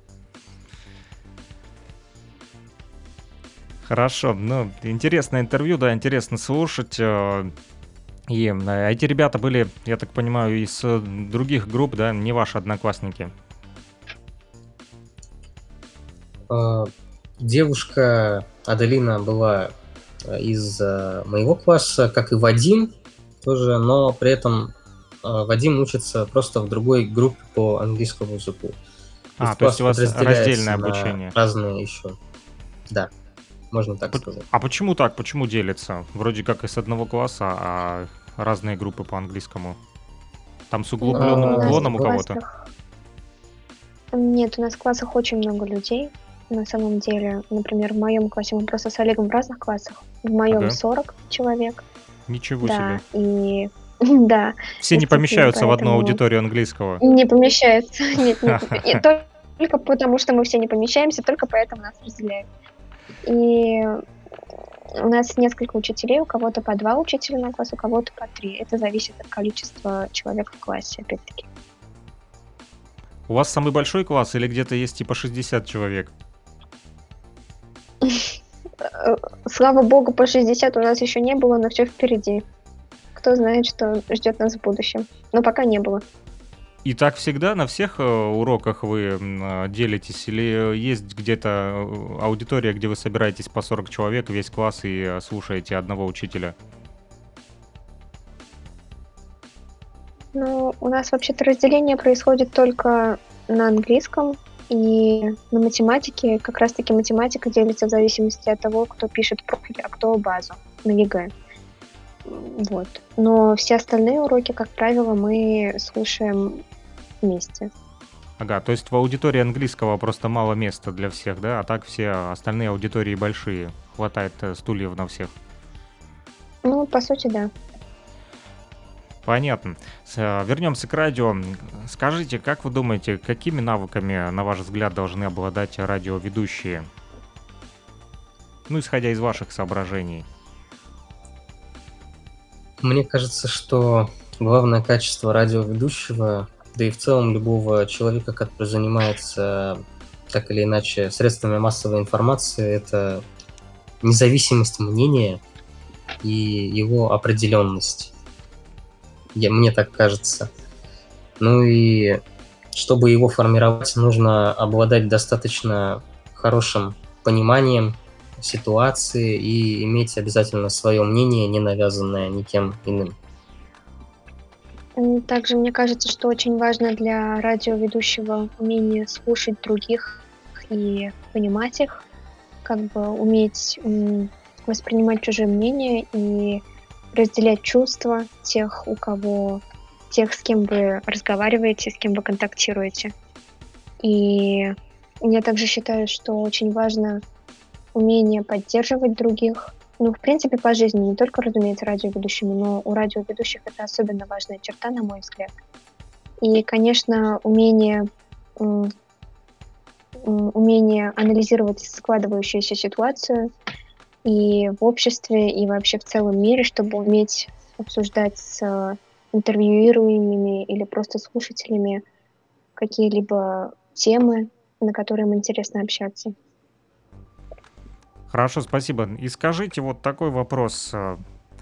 Хорошо, ну, интересное интервью, да, интересно слушать. И эти ребята были, я так понимаю, из других групп, да, не ваши одноклассники? Девушка Аделина была из моего класса, как и Вадим тоже, но при этом Вадим учится просто в другой группе по английскому языку. А, то есть у вас раздельное обучение. Разные еще, да. Можно так сказать. А почему так? Почему делится? Вроде как из одного класса, а разные группы по английскому. Там с углубленным уклоном у кого-то? Нет, у нас в классах очень много людей. На самом деле, например, в моем классе мы просто с Олегом в разных классах. В моем ага. сорок человек. Ничего да, себе. И да. Все не помещаются в одну аудиторию английского. Не помещаются. Нет, нет. Только потому, что мы все не помещаемся, только поэтому нас разделяют. И у нас несколько учителей, у кого-то по два учителя на класс, у кого-то по три. Это зависит от количества человек в классе, опять-таки. У вас самый большой класс или где-то есть типа шестьдесят человек? Слава богу, по шестьдесят у нас еще не было, но все впереди. Кто знает, что ждет нас в будущем. Но пока не было. И так всегда на всех э, уроках вы э, делитесь? Или есть где-то аудитория, где вы собираетесь по сорок человек, весь класс, и э, слушаете одного учителя? Ну, у нас вообще-то разделение происходит только на английском, и на математике, как раз-таки математика делится в зависимости от того, кто пишет профиль, а кто базу на ЕГЭ. Вот. Но все остальные уроки, как правило, мы слушаем вместе. Ага, то есть в аудитории английского просто мало места для всех, да? А так все остальные аудитории большие. Хватает э, стульев на всех. Ну, по сути, да. Понятно. С- э, Вернемся к радио. Скажите, как вы думаете, какими навыками, на ваш взгляд, должны обладать радиоведущие? Ну, исходя из ваших соображений. Мне кажется, что главное качество радиоведущего, да и в целом любого человека, который занимается так или иначе средствами массовой информации, это независимость мнения и его определенность. Я, мне так кажется. Ну и чтобы его формировать, нужно обладать достаточно хорошим пониманием ситуации и иметь обязательно свое мнение, не навязанное никем иным. М, Также мне кажется, что очень важно для радиоведущего умение слушать других и понимать их, как бы уметь м, воспринимать чужие мнения и разделять чувства тех, у кого, тех, с кем вы разговариваете, с кем вы контактируете. И я также считаю, что очень важно умение поддерживать других. Ну, в принципе, по жизни, не только, разумеется, радиоведущими, но у радиоведущих это особенно важная черта, на мой взгляд. И, конечно, умение, м, м, умение анализировать складывающуюся ситуацию и в обществе, и вообще в целом мире, чтобы уметь обсуждать с э, интервьюируемыми или просто слушателями какие-либо темы, на которые им интересно общаться. Хорошо, спасибо. И скажите вот такой вопрос. а,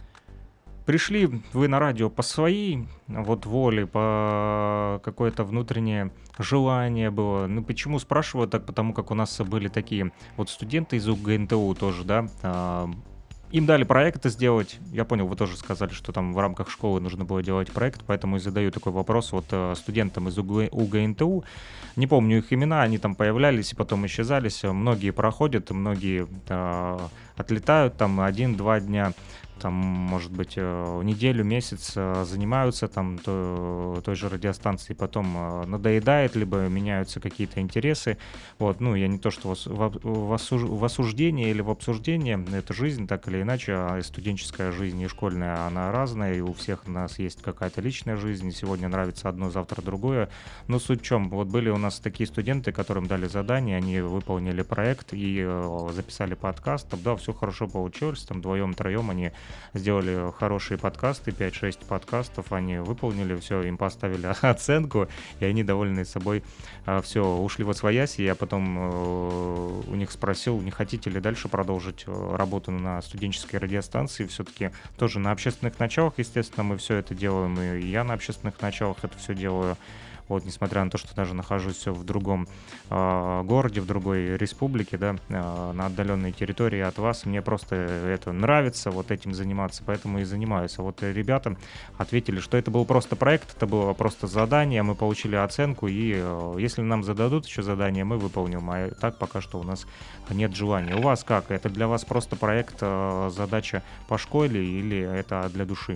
Пришли вы на радио по своей вот воле, по какое-то внутреннее желание было? Ну, почему спрашиваю так? Потому как у нас были такие вот студенты из УГНТУ тоже, да, а, им дали проекты сделать. Я понял, вы тоже сказали, что там в рамках школы нужно было делать проект, поэтому и задаю такой вопрос вот э, студентам из УГ- УГНТУ. Не помню их имена, они там появлялись и потом исчезались. Многие проходят, многие э, отлетают там один-два дня, там, может быть, э, неделю, месяц э, занимаются там то- той же радиостанцией, потом э, надоедает, либо меняются какие-то интересы. Вот, ну, я не то, что в, ос- в об- в осуж- в осуждении или в обсуждении, это жизнь, так или иначе, а и студенческая жизнь, и школьная, она разная, и у всех у нас есть какая-то личная жизнь, и сегодня нравится одно, завтра другое. Но суть в чем? Вот были у нас такие студенты, которым дали задание, они выполнили проект и э, записали подкаст, там, да, все хорошо получилось, там, вдвоем-троем они сделали хорошие подкасты, пять-шесть подкастов, они выполнили все, им поставили оценку, и они, довольны собой, все, ушли во свояси. Я потом э, у них спросил, не хотите ли дальше продолжить э, работу на студенческой радиостанции, все-таки тоже на общественных началах, естественно, мы все это делаем, и я на общественных началах это все делаю. Вот, несмотря на то, что даже нахожусь в другом э, городе, в другой республике, да, э, на отдаленной территории от вас, мне просто это нравится, вот этим заниматься, поэтому и занимаюсь. А вот ребята ответили, что это был просто проект, это было просто задание, мы получили оценку, и э, если нам зададут еще задание, мы выполним, а так пока что у нас нет желания. У вас как? Это для вас просто проект, э, задача по школе, или это для души?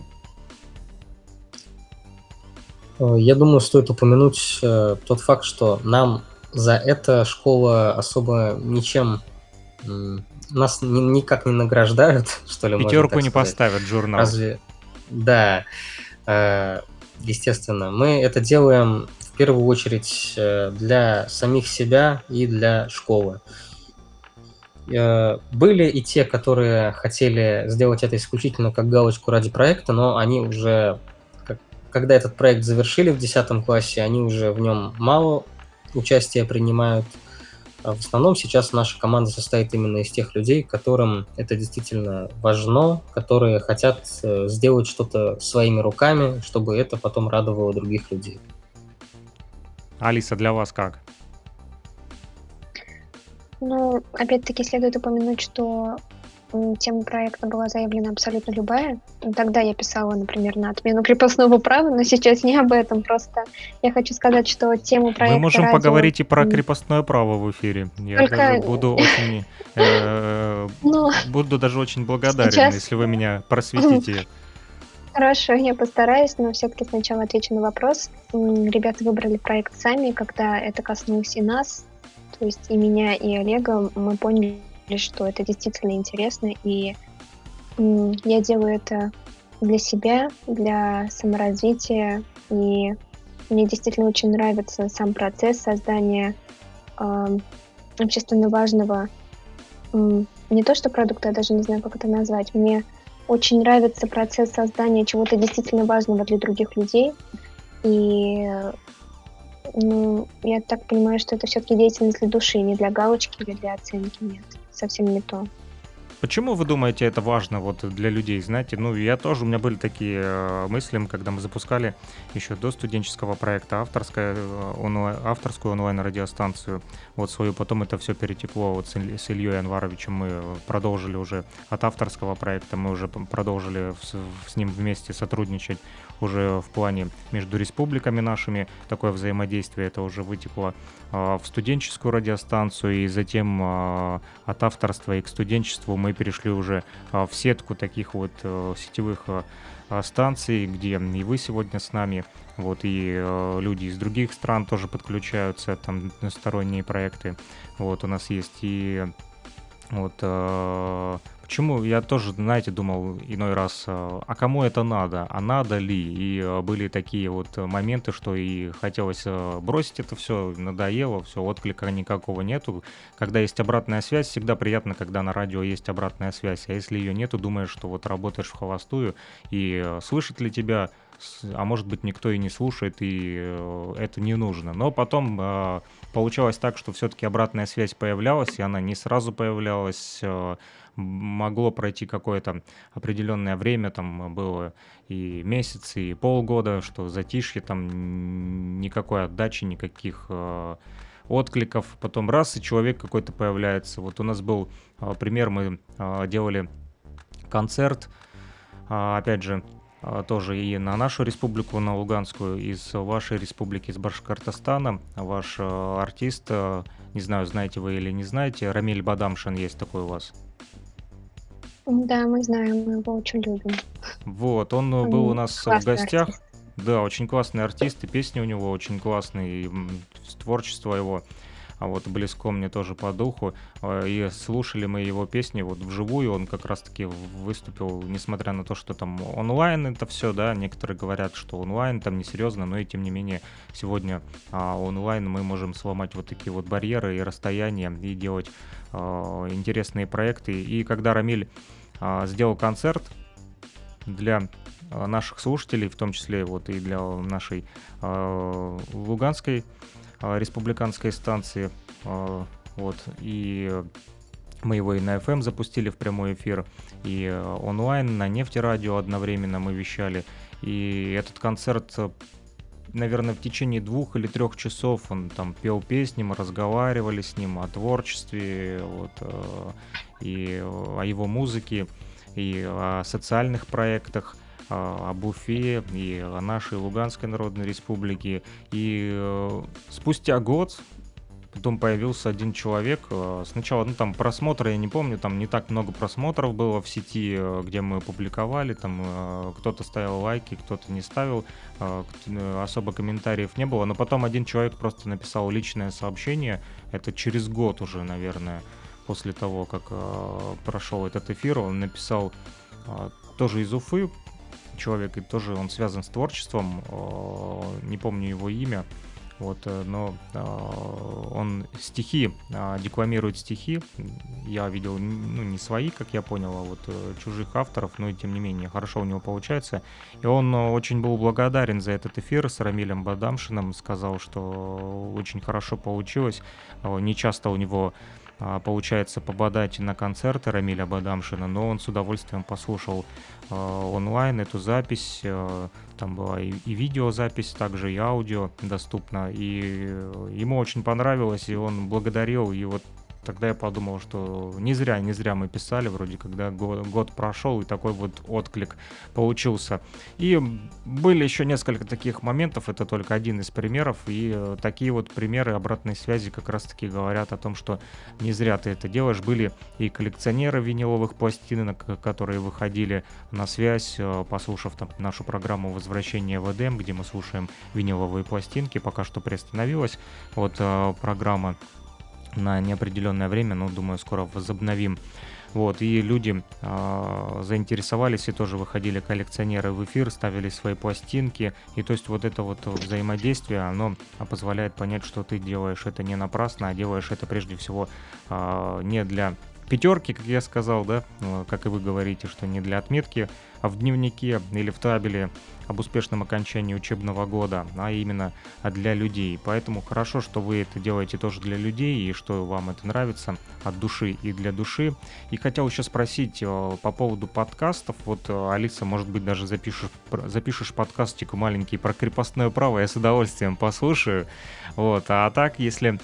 Я думаю, стоит упомянуть э, тот факт, что нам за это школа особо ничем, м, нас ни- никак не награждают, что ли, можно Пятерку так не сказать. поставят журнал. Разве? Да, э, естественно. Мы это делаем в первую очередь э, для самих себя и для школы. Э, Были и те, которые хотели сделать это исключительно как галочку ради проекта, но они уже, как- когда этот проект завершили в десятом классе, они уже в нем мало участия принимают. А в основном сейчас наша команда состоит именно из тех людей, которым это действительно важно, которые хотят сделать что-то своими руками, чтобы это потом радовало других людей. Алиса, для вас как? Ну, опять-таки следует упомянуть, что тема проекта была заявлена абсолютно любая. Тогда я писала, например, на отмену крепостного права, но сейчас не об этом. Просто я хочу сказать, что тему проекта... Мы можем радио... поговорить и про крепостное право в эфире. Я Только... даже буду очень... Э, но... Буду даже очень благодарен, сейчас... если вы меня просветите. Хорошо, я постараюсь, но все-таки сначала отвечу на вопрос. Ребята выбрали проект сами, когда это коснулось и нас, то есть и меня, и Олега, мы поняли, что это действительно интересно, и м, я делаю это для себя, для саморазвития, и мне действительно очень нравится сам процесс создания э, общественно важного, м, не то что продукта, я даже не знаю, как это назвать, мне очень нравится процесс создания чего-то действительно важного для других людей, и ну, я так понимаю, что это все-таки деятельность для души, не для галочки или для оценки, нет. Совсем не то. Почему вы думаете, это важно вот для людей? Знаете, ну я тоже, у меня были такие э, мысли, когда мы запускали еще до студенческого проекта авторская, онлайн, авторскую онлайн-радиостанцию, вот свою, потом это все перетекло вот с, Иль, с Ильей Анваровичем, мы продолжили уже от авторского проекта, мы уже продолжили с, с ним вместе сотрудничать уже в плане между республиками нашими, такое взаимодействие, это уже вытекло э, в студенческую радиостанцию, и затем э, от авторства и к студенчеству мы перешли уже э, в сетку таких вот э, сетевых э, станций, где и вы сегодня с нами, вот, и э, люди из других стран тоже подключаются, там сторонние проекты, вот, у нас есть и вот... Э, Почему? Я тоже, знаете, думал иной раз, а кому это надо, а надо ли? И были такие вот моменты, что и хотелось бросить это все, надоело, все, отклика никакого нету. Когда есть обратная связь, всегда приятно, когда на радио есть обратная связь. А если ее нету, думаешь, что вот работаешь в холостую, и слышит ли тебя, а может быть никто и не слушает, и это не нужно. Но потом э, получалось так, что все-таки обратная связь появлялась, и она не сразу появлялась, э, могло пройти какое-то определенное время, там было и месяц, и полгода, что затишье, там никакой отдачи, никаких э, откликов. Потом раз, и человек какой-то появляется. Вот у нас был э, пример, мы э, делали концерт, э, опять же, тоже и на нашу республику, на Луганскую, из вашей республики, из Башкортостана. Ваш э, артист, э, не знаю, знаете вы или не знаете, Рамиль Бадамшин есть такой у вас? Да, мы знаем, мы его очень любим. Вот, он, он был у нас в гостях. Артист. Да, очень классный артист, и песни у него очень классные, и творчество его а вот близко мне тоже по духу, и слушали мы его песни вот вживую, он как раз-таки выступил, несмотря на то, что там онлайн это все, да, некоторые говорят, что онлайн там несерьезно, но и тем не менее сегодня а, онлайн мы можем сломать вот такие вот барьеры и расстояния и делать а, интересные проекты. И когда Рамиль а, сделал концерт для наших слушателей, в том числе вот и для нашей а, луганской республиканской станции, вот, и мы его и на эф эм запустили в прямой эфир, и онлайн, на Нефтерадио одновременно мы вещали, и этот концерт, наверное, в течение двух или трех часов он там пел песни, мы разговаривали с ним о творчестве, вот, и о его музыке, и о социальных проектах, об Уфе и о нашей Луганской Народной Республике. И э, спустя год потом появился один человек. Э, сначала, ну там просмотры, я не помню, там не так много просмотров было в сети, э, где мы публиковали. Там э, кто-то ставил лайки, кто-то не ставил. Э, особо комментариев не было. Но потом один человек просто написал личное сообщение. Это через год уже, наверное, после того, как э, прошел этот эфир. Он написал э, тоже из Уфы. Человек, и тоже он связан с творчеством, не помню его имя, вот, но он стихи, декламирует стихи, я видел, ну, не свои, как я понял, а вот чужих авторов, но и тем не менее, хорошо у него получается. И он очень был благодарен за этот эфир с Рамилем Бадамшиным, сказал, что очень хорошо получилось, не часто у него получается попадать на концерты Рамиля Бадамшина, но он с удовольствием послушал э, онлайн эту запись, э, там была и, и видеозапись, также и аудио доступно, и ему очень понравилось, и он благодарил, и вот тогда я подумал, что не зря, не зря мы писали, вроде когда год, год прошел, и такой вот отклик получился. И были еще несколько таких моментов, это только один из примеров, и э, такие вот примеры обратной связи как раз-таки говорят о том, что не зря ты это делаешь. Были и коллекционеры виниловых пластинок, которые выходили на связь, э, послушав там нашу программу «Возвращение в Эдем», где мы слушаем виниловые пластинки, пока что приостановилась вот э, программа на неопределенное время, но, думаю, скоро возобновим. Вот, и люди э, заинтересовались, и тоже выходили коллекционеры в эфир, ставили свои пластинки, и то есть вот это вот взаимодействие, оно позволяет понять, что ты делаешь это не напрасно, а делаешь это прежде всего э, не для пятерки, как я сказал, да, как и вы говорите, что не для отметки, а в дневнике или в табеле об успешном окончании учебного года, а именно для людей. Поэтому хорошо, что вы это делаете тоже для людей, и что вам это нравится от души и для души. И хотел еще спросить по поводу подкастов. Вот, Алиса, может быть, даже запишешь, запишешь подкастик маленький про крепостное право, я с удовольствием послушаю. Вот, а так, если...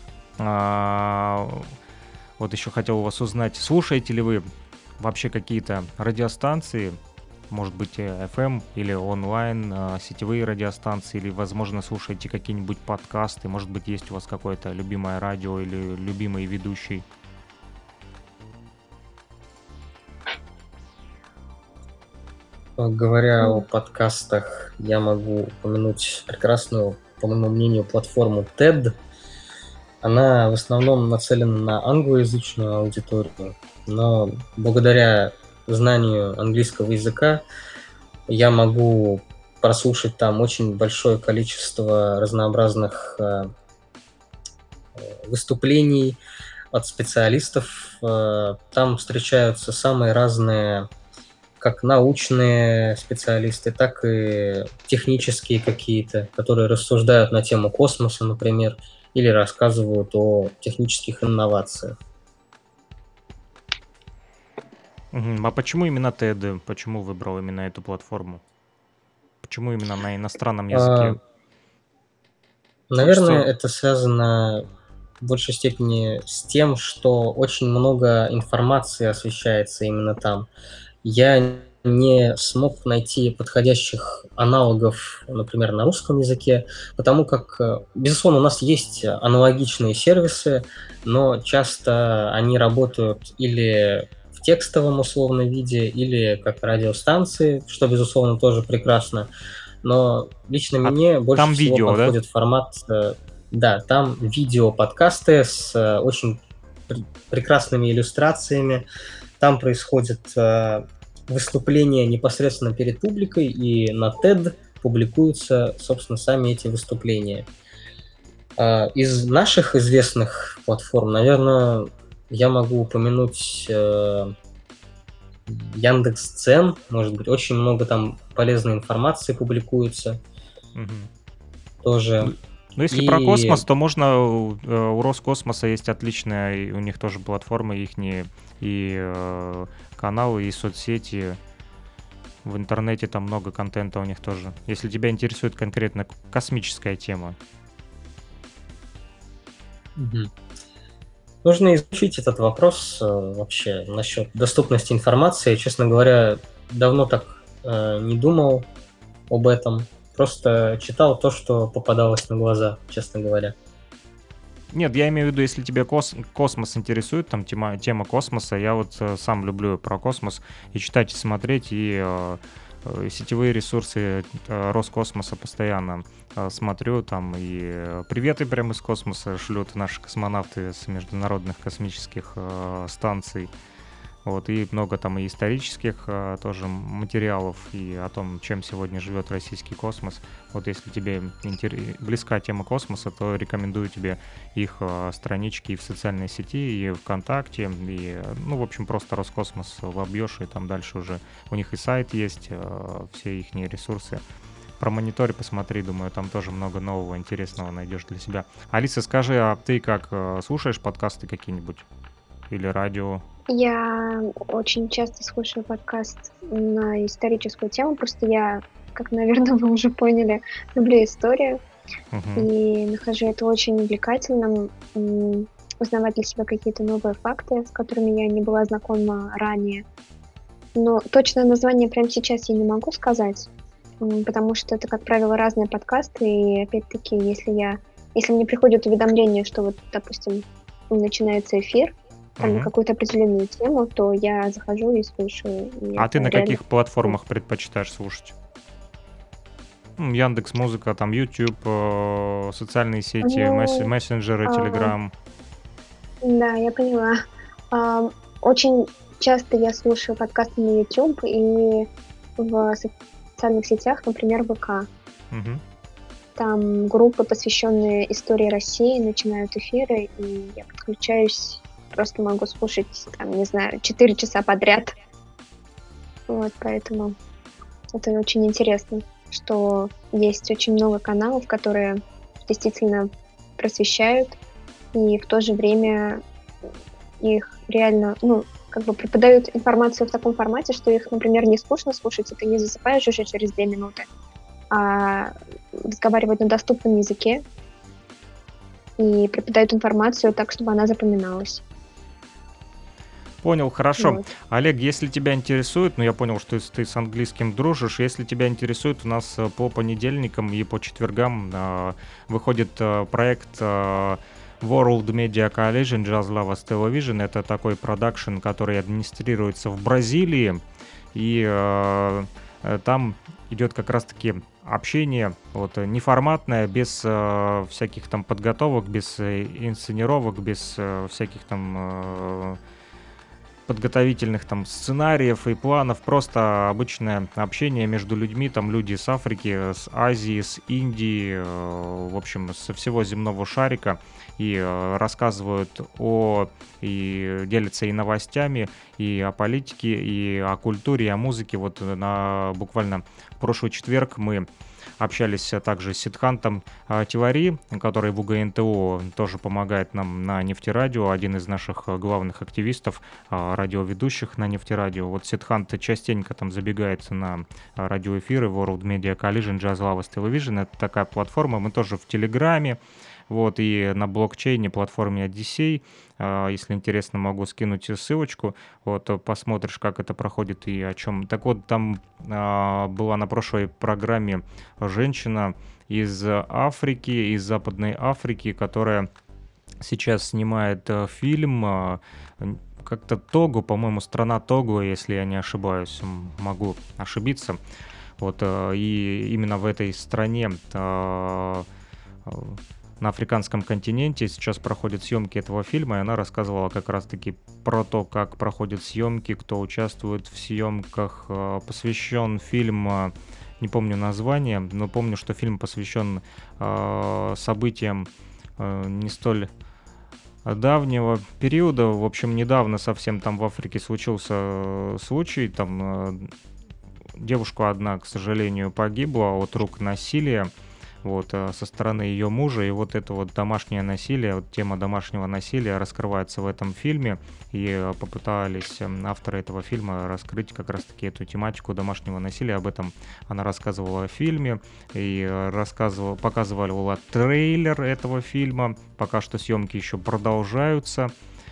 А, вот еще хотел у вас узнать, слушаете ли вы вообще какие-то радиостанции, может быть, эф эм или онлайн, сетевые радиостанции, или, возможно, слушаете какие-нибудь подкасты, может быть, есть у вас какое-то любимое радио или любимый ведущий? Говоря о подкастах, я могу упомянуть прекрасную, по моему мнению, платформу тед. Она в основном нацелена на англоязычную аудиторию, но благодаря знанию английского языка я могу прослушать там очень большое количество разнообразных э, выступлений от специалистов. Э, там встречаются самые разные, как научные специалисты, так и технические какие-то, которые рассуждают на тему космоса, например, или рассказывают о технических инновациях. Uh-huh. А почему именно тед? Почему выбрал именно эту платформу? Почему именно на иностранном языке? А, наверное, что... это связано в большей степени с тем, что очень много информации освещается именно там. Я не смог найти подходящих аналогов, например, на русском языке, потому как, безусловно, у нас есть аналогичные сервисы, но часто они работают или в текстовом условном виде, или как радиостанции, что, безусловно, тоже прекрасно. Но лично а мне больше там всего видео, подходит да? формат... Да, там видео-подкасты с очень пр- прекрасными иллюстрациями. Там происходит э, выступления непосредственно перед публикой, и на тед публикуются, собственно, сами эти выступления. Э, из наших известных платформ, наверное, я могу упомянуть э, Яндекс.Дзен, может быть, очень много там полезной информации публикуется. Угу. Тоже. Ну, если и... про космос, то можно, у Роскосмоса есть отличная, у них тоже платформы ихние, и э, каналы, и соцсети. В интернете там много контента у них тоже. Если тебя интересует конкретно космическая тема. Угу. Нужно изучить этот вопрос э, вообще насчет доступности информации. Честно говоря, давно так э, не думал об этом. Просто читал то, что попадалось на глаза, честно говоря. Нет, я имею в виду, если тебя кос- космос интересует, там тема, тема космоса, я вот э, сам люблю про космос и читать, и смотреть, и э, э, сетевые ресурсы э, Роскосмоса постоянно э, смотрю, там и э, приветы прямо из космоса шлют наши космонавты с международных космических э, станций. Вот, и много там и исторических а, тоже материалов, и о том, чем сегодня живет российский космос. Вот если тебе интер... близка тема космоса, то рекомендую тебе их а, странички и в социальной сети, и ВКонтакте, и, ну, в общем, просто Роскосмос вобьешь, и там дальше уже у них и сайт есть, а, все их ресурсы. Промонитори, посмотри, думаю, там тоже много нового интересного найдешь для себя. Алиса, скажи, а ты как, слушаешь подкасты какие-нибудь? Или радио? Я очень часто слушаю подкаст на историческую тему, просто я, как, наверное, вы уже поняли, люблю историю, uh-huh. и нахожу это очень увлекательным, узнавать для себя какие-то новые факты, с которыми я не была знакома ранее. Но точное название прямо сейчас я не могу сказать, потому что это, как правило, разные подкасты, и опять-таки, если я, если мне приходит уведомление, что вот, допустим, начинается эфир, там, uh-huh. на какую-то определенную тему, то я захожу и слушаю. И а ты на реально... каких платформах предпочитаешь слушать? Яндекс.Музыка, там YouTube, э, социальные сети, ну, месс- мессенджеры, а, Telegram. Да, я поняла. А, очень часто я слушаю подкасты на YouTube и в социальных сетях, например, ВК. Uh-huh. Там группы, посвященные истории России, начинают эфиры, и я подключаюсь. Просто могу слушать, там, не знаю, четыре часа подряд. Вот, поэтому это очень интересно, что есть очень много каналов, которые действительно просвещают, и в то же время их реально, ну, как бы преподают информацию в таком формате, что их, например, не скучно слушать, и ты не засыпаешь уже через две минуты, а разговаривают на доступном языке и преподают информацию так, чтобы она запоминалась. Понял, хорошо. Вот. Олег, если тебя интересует, ну я понял, что ты с английским дружишь, если тебя интересует, у нас по понедельникам и по четвергам э, выходит э, проект э, World Media Coalition Jazz Lovers Television. Это такой продакшн, который администрируется в Бразилии, и э, там идет как раз-таки общение вот, неформатное, без э, всяких там подготовок, без э, инсценировок, без э, всяких там... Э, подготовительных там сценариев и планов, просто обычное общение между людьми, там люди с Африки, с Азии, с Индии, в общем, со всего земного шарика, и рассказывают о, и делятся и новостями, и о политике, и о культуре, и о музыке. Вот на буквально прошлый четверг мы общались также с Сидхантом Тивари, который в УГНТУ тоже помогает нам на Нефтерадио, один из наших главных активистов, радиоведущих на Нефтерадио. Вот Сидхант частенько там забегает на радиоэфиры World Media Coalition Jazz Lovers Television. Это такая платформа, мы тоже в Телеграме. Вот, и на блокчейне, платформе Одиссей, если интересно, могу скинуть ссылочку, вот, посмотришь, как это проходит и о чем. Так вот, там была на прошлой программе женщина из Африки, из Западной Африки, которая сейчас снимает фильм, как-то Того, по-моему, страна Того, если я не ошибаюсь, могу ошибиться. Вот, и именно в этой стране... на африканском континенте сейчас проходят съемки этого фильма, и она рассказывала как раз-таки про то, как проходят съемки, кто участвует в съемках. Посвящен фильм, не помню название, но помню, что фильм посвящен э, событиям э, не столь давнего периода. В общем, недавно совсем там в Африке случился случай, там э, девушка одна, к сожалению, погибла от рук насилия. Вот, со стороны ее мужа, и вот это вот домашнее насилие, вот тема домашнего насилия раскрывается в этом фильме, и попытались авторы этого фильма раскрыть как раз-таки эту тематику домашнего насилия. Об этом она рассказывала в фильме, и рассказывала, показывала трейлер этого фильма, пока что съемки еще продолжаются.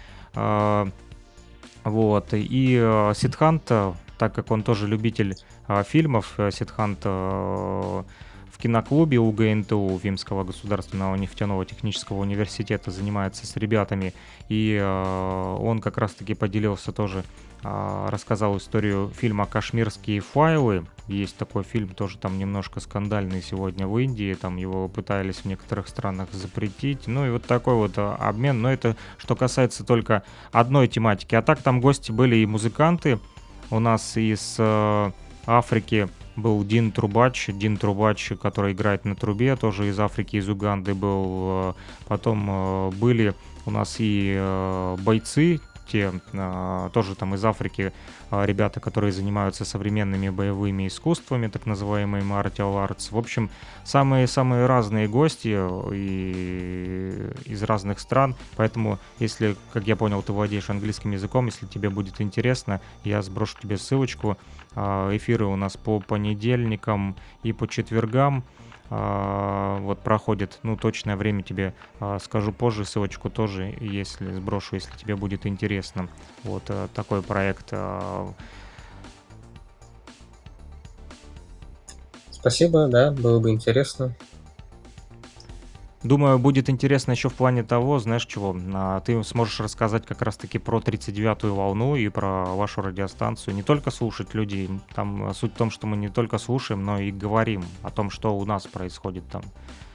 Вот, и Сидхант, так как он тоже любитель фильмов, Сидхант в киноклубе у ГНТУ, Уфимского государственного нефтяного технического университета, занимается с ребятами, и э, он как раз-таки поделился тоже, э, рассказал историю фильма «Кашмирские файлы». Есть такой фильм, тоже там немножко скандальный сегодня в Индии, там его пытались в некоторых странах запретить, ну и вот такой вот э, обмен, но это что касается только одной тематики, а так там гости были и музыканты, у нас из э, Африки был Дин Трубач, Дин Трубач, который играет на трубе, тоже из Африки, из Уганды был. Потом были у нас и бойцы, те тоже там из Африки, ребята, которые занимаются современными боевыми искусствами, так называемые martial arts. В общем, самые-самые разные гости и из разных стран, поэтому, если, как я понял, ты владеешь английским языком, если тебе будет интересно, я сброшу тебе ссылочку. Эфиры у нас по понедельникам и по четвергам вот проходит, ну, точное время тебе скажу позже, ссылочку тоже, если сброшу, если тебе будет интересно. Вот такой проект. Спасибо, да, было бы интересно. Думаю, будет интересно еще в плане того, знаешь чего, ты сможешь рассказать как раз-таки про тридцать девятую волну и про вашу радиостанцию, не только слушать людей, там суть в том, что мы не только слушаем, но и говорим о том, что у нас происходит там.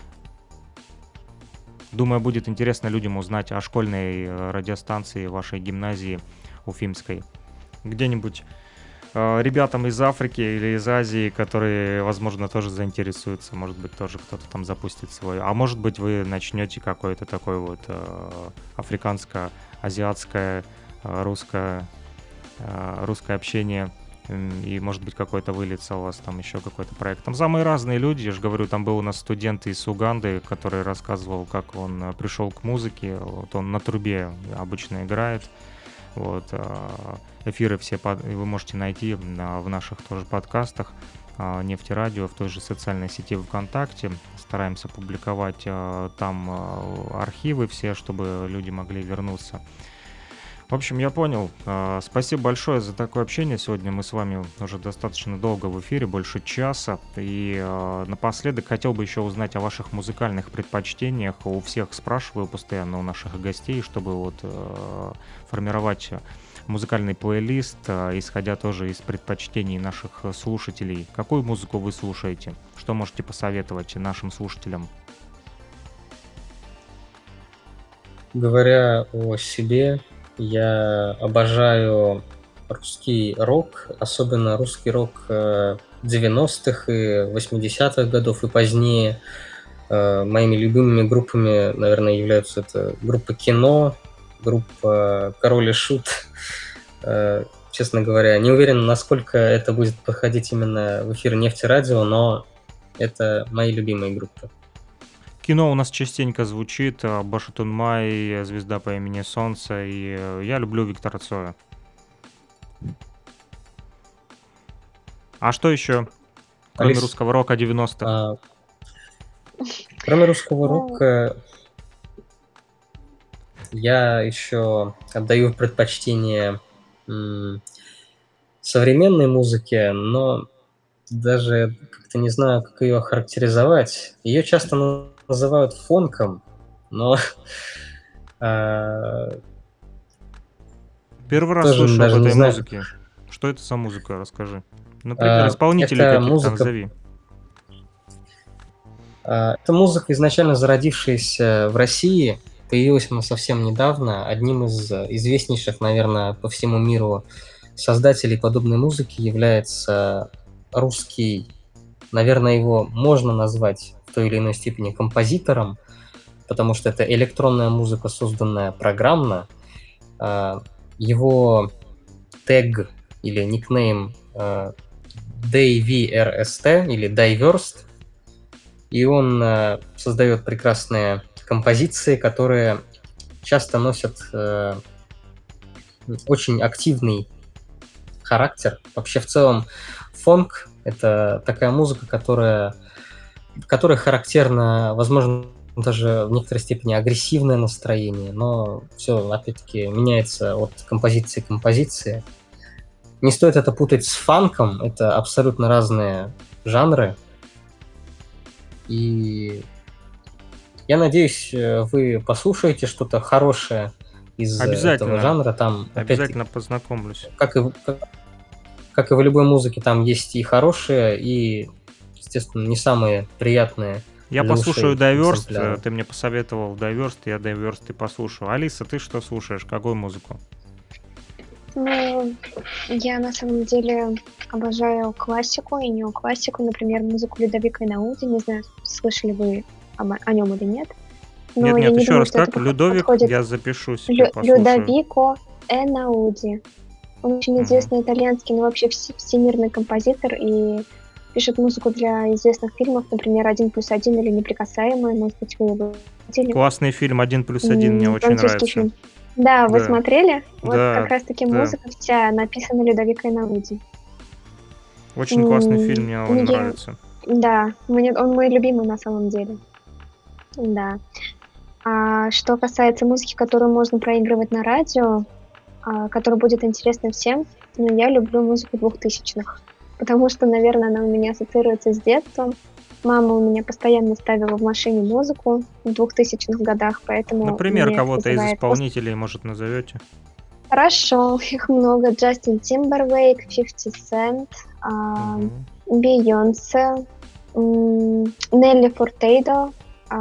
Думаю, будет интересно людям узнать о школьной радиостанции вашей гимназии Уфимской. Где-нибудь ребятам из Африки или из Азии, которые, возможно, тоже заинтересуются, может быть, тоже кто-то там запустит свой, а может быть, вы начнете какое-то такое вот э, африканско-азиатское, э, русское, э, русское общение, э, и, может быть, какой-то выльется у вас там еще какой-то проект. Там самые разные люди, я же говорю, там был у нас студент из Уганды, который рассказывал, как он пришел к музыке, вот он на трубе обычно играет. Вот, эфиры все вы можете найти в наших тоже подкастах Нефтерадио, в той же социальной сети ВКонтакте. Стараемся публиковать там архивы все, чтобы люди могли вернуться. В общем, я понял. Спасибо большое за такое общение. Сегодня мы с вами уже достаточно долго в эфире, больше часа. И напоследок хотел бы еще узнать о ваших музыкальных предпочтениях. У всех спрашиваю постоянно, у наших гостей, чтобы вот формировать музыкальный плейлист, исходя тоже из предпочтений наших слушателей. Какую музыку вы слушаете? Что можете посоветовать нашим слушателям? Говоря о себе, я обожаю русский рок, особенно русский рок девяностых и восьмидесятых годов и позднее. Моими любимыми группами, наверное, являются это группа «Кино», группа «Король и Шут». Честно говоря, не уверен, насколько это будет подходить именно в эфир Нефтерадио, но это мои любимые группы. Кино у нас частенько звучит, Башатун Май, Звезда по имени Солнце, и я люблю Виктора Цоя. А что еще, кроме Алис... русского рока девяностых? А... Кроме русского рока, я еще отдаю предпочтение м- современной музыке, но даже как-то не знаю, как ее охарактеризовать. Ее часто называют фонком, но... Первый раз слышу об этой музыке. Что это за музыка? Расскажи. Например, исполнителей каких-то назови. Это музыка, изначально зародившаяся в России. Появилась она совсем недавно. Одним из известнейших, наверное, по всему миру создателей подобной музыки является русский, наверное, его можно назвать в той или иной степени композитором, потому что это электронная музыка, созданная программно. Его тег или никнейм ди ви эр эс ти или Diverst, и он создает прекрасные композиции, которые часто носят очень активный характер. Вообще, в целом, фонк — это такая музыка, которая, которая характерна, возможно, даже в некоторой степени агрессивное настроение, но все, опять-таки, меняется от композиции к композиции. Не стоит это путать с фанком, это абсолютно разные жанры. И я надеюсь, вы послушаете что-то хорошее из этого жанра. Там, обязательно познакомлюсь. Как и, как, как и в любой музыке, там есть и хорошие, и, естественно, не самые приятные. Я послушаю Diverse, ты мне посоветовал Diverse, я Diverse и послушаю. Алиса, ты что слушаешь? Какую музыку? Ну, я на самом деле обожаю классику и неоклассику, например, музыку Людовико Эйнауди, не знаю, слышали вы об, о нем или нет. Но нет, нет, не еще думаю, раз, как? Людовик, подходит... я запишу себе, послушаю. Людовико Эйнауди. Он очень mm-hmm. известный итальянский, но вообще всемирный композитор и пишет музыку для известных фильмов, например, «Один плюс один» или «Неприкасаемые», может быть, вы его видели. Классный фильм «Один плюс один», мне очень нравится. Фильм. Да, вы да. смотрели? Вот да, как раз-таки да. музыка вся написана Людовико Эйнауди. Очень классный mm-hmm. фильм, мне он мне... нравится. Да, мне... он мой любимый на самом деле. Да. А что касается музыки, которую можно проигрывать на радио, а, которая будет интересна всем, ну, я люблю музыку двухтысячных, потому что, наверное, она у меня ассоциируется с детством. Мама у меня постоянно ставила в машине музыку в двухтысячных годах, поэтому... Например, кого-то из исполнителей, пост... может, назовете? Хорошо, их много. Джастин Тимберлейк, фифти Cent, Бейонсе, Нелли Фуртейдо,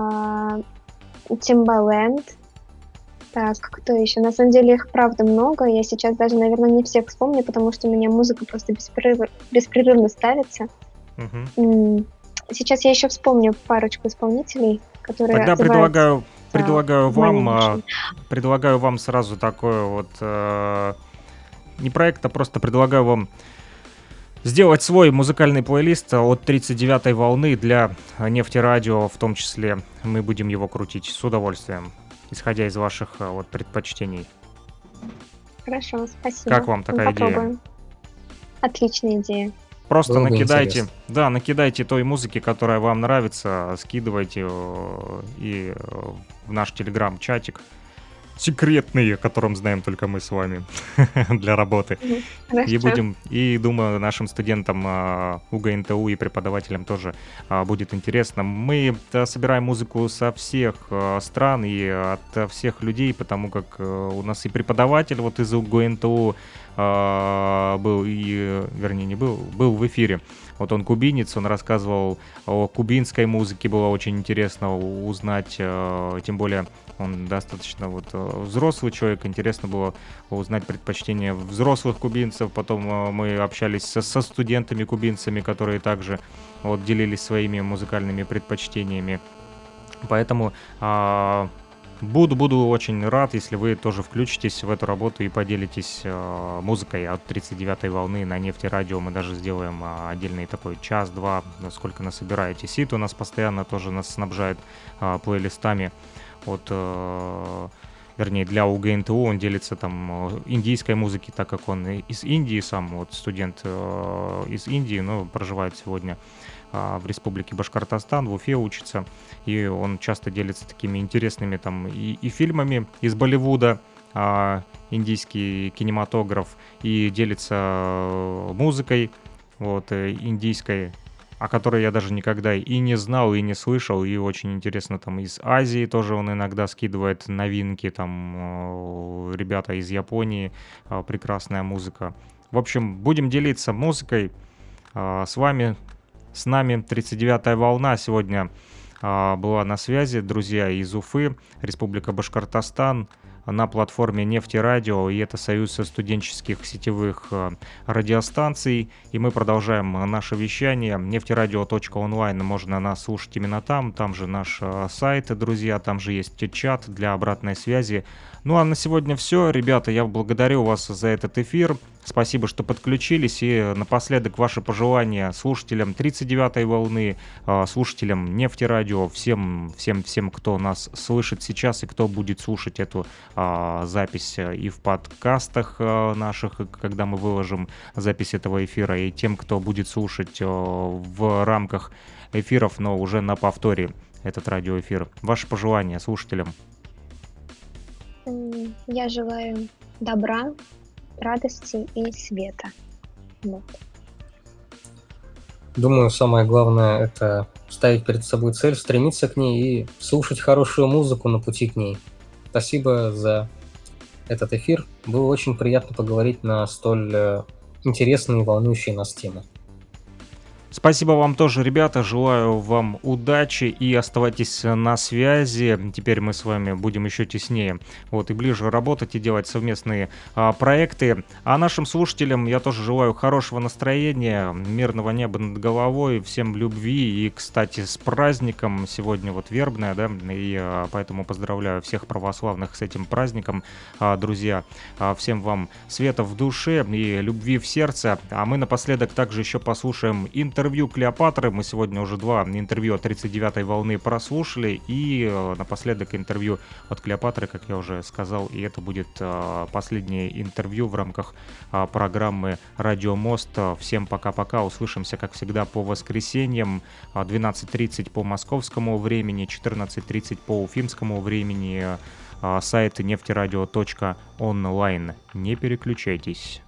Тимбаленд. Так, кто еще? На самом деле их правда много. Я сейчас даже, наверное, не всех вспомню, потому что у меня музыка просто беспрерыв... беспрерывно ставится. Uh-huh. Сейчас я еще вспомню парочку исполнителей, которые Тогда предлагаю, предлагаю вам, а, предлагаю вам сразу такое вот э, не проект, а просто предлагаю вам сделать свой музыкальный плейлист от тридцать девятой волны для Нефтерадио, в том числе мы будем его крутить с удовольствием, исходя из ваших вот предпочтений. Хорошо, спасибо. Как вам такая идея? Отличная идея. Просто Было накидайте, да, накидайте той музыки, которая вам нравится, скидывайте и в наш телеграм-чатик секретный, о котором знаем только мы с вами для работы. Хорошо. И будем, и думаю, нашим студентам УГНТУ и преподавателям тоже будет интересно. Мы собираем музыку со всех стран и от всех людей, потому как у нас и преподаватель вот из УГНТУ был, и, вернее, не был, был в эфире. Вот он кубинец, он рассказывал о кубинской музыке, было очень интересно узнать, тем более он достаточно вот взрослый человек, интересно было узнать предпочтения взрослых кубинцев. Потом мы общались со, со студентами-кубинцами, которые также вот делились своими музыкальными предпочтениями. Поэтому а, буду, буду очень рад, если вы тоже включитесь в эту работу и поделитесь а, музыкой от тридцать девятой волны на Нефтерадио. Мы даже сделаем а, отдельный такой час-два, сколько насобираете. Сит у нас постоянно тоже нас снабжает а, плейлистами. От, э, вернее, для УГНТУ он делится там индийской музыки, так как он из Индии сам, вот студент э, из Индии, но проживает сегодня э, в республике Башкортостан, в Уфе учится, и он часто делится такими интересными там и, и фильмами из Болливуда, э, индийский кинематограф, и делится музыкой вот, э, индийской, о которой я даже никогда и не знал, и не слышал, и очень интересно, там из Азии тоже он иногда скидывает новинки, там ребята из Японии, прекрасная музыка. В общем, будем делиться музыкой с вами, с нами. тридцать девятая волна сегодня была на связи, друзья из Уфы, Республика Башкортостан, на платформе Нефтерадио, и это союз студенческих сетевых радиостанций, и мы продолжаем наше вещание. нефтерадио точка онлайн, можно нас слушать именно там, там же наш сайт, друзья, там же есть чат для обратной связи. Ну а на сегодня все, ребята, я благодарю вас за этот эфир, спасибо, что подключились, и напоследок ваши пожелания слушателям тридцать девятой волны, слушателям Нефтерадио, всем, всем, всем, кто нас слышит сейчас и кто будет слушать эту а, запись и в подкастах а, наших, когда мы выложим запись этого эфира, и тем, кто будет слушать а, в рамках эфиров, но уже на повторе этот радиоэфир. Ваши пожелания слушателям? Я желаю добра, радости и света. Вот. Думаю, самое главное – это ставить перед собой цель, стремиться к ней и слушать хорошую музыку на пути к ней. Спасибо за этот эфир. Было очень приятно поговорить на столь интересные и волнующие нас темы. Спасибо вам тоже, ребята. Желаю вам удачи и оставайтесь на связи. Теперь мы с вами будем еще теснее вот, и ближе работать и делать совместные а, проекты. А нашим слушателям я тоже желаю хорошего настроения, мирного неба над головой, всем любви и, кстати, с праздником. Сегодня вот Вербная, да, и а, поэтому поздравляю всех православных с этим праздником, а, друзья. А, всем вам света в душе и любви в сердце. А мы напоследок также еще послушаем интервью. Интервью Клеопатры. Мы сегодня уже два интервью от тридцать девятой волны прослушали. И э, напоследок интервью от Клеопатры, как я уже сказал. И это будет э, последнее интервью в рамках э, программы «Радио Мост». Всем пока-пока. Услышимся, как всегда, по воскресеньям. двенадцать тридцать по московскому времени, четырнадцать тридцать по уфимскому времени. Э, сайт нефтерадио точка онлайн. Не переключайтесь.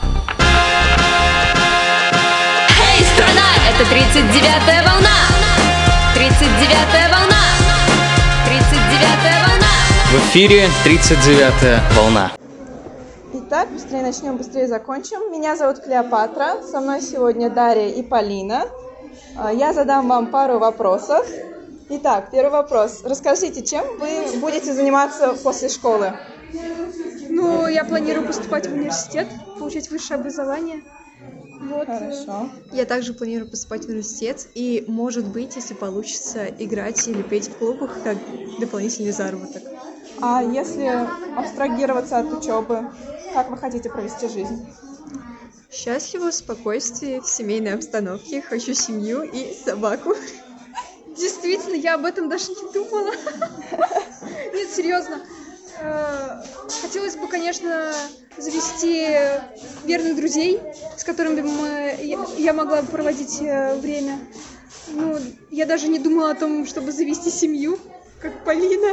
Страна, это тридцать девятая волна. тридцать девятая волна. тридцать девятая волна. В эфире тридцать девятая волна. Итак, быстрее начнем, быстрее закончим. Меня зовут Клеопатра. Со мной сегодня Дарья и Полина. Я задам вам пару вопросов. Итак, первый вопрос. Расскажите, чем вы будете заниматься после школы? Ну, я планирую поступать в университет, получать высшее образование. Вот. Хорошо. Я также планирую поступать в университет и, может быть, если получится, играть или петь в клубах как дополнительный заработок. А если абстрагироваться от учебы, как вы хотите провести жизнь? Счастливо, в спокойствии, в семейной обстановке. Хочу семью и собаку. Действительно, я об этом даже не думала. Нет, серьезно. Хотелось бы, конечно, завести верных друзей, с которыми мы, я могла бы проводить время. Ну, я даже не думала о том, чтобы завести семью, как Полина.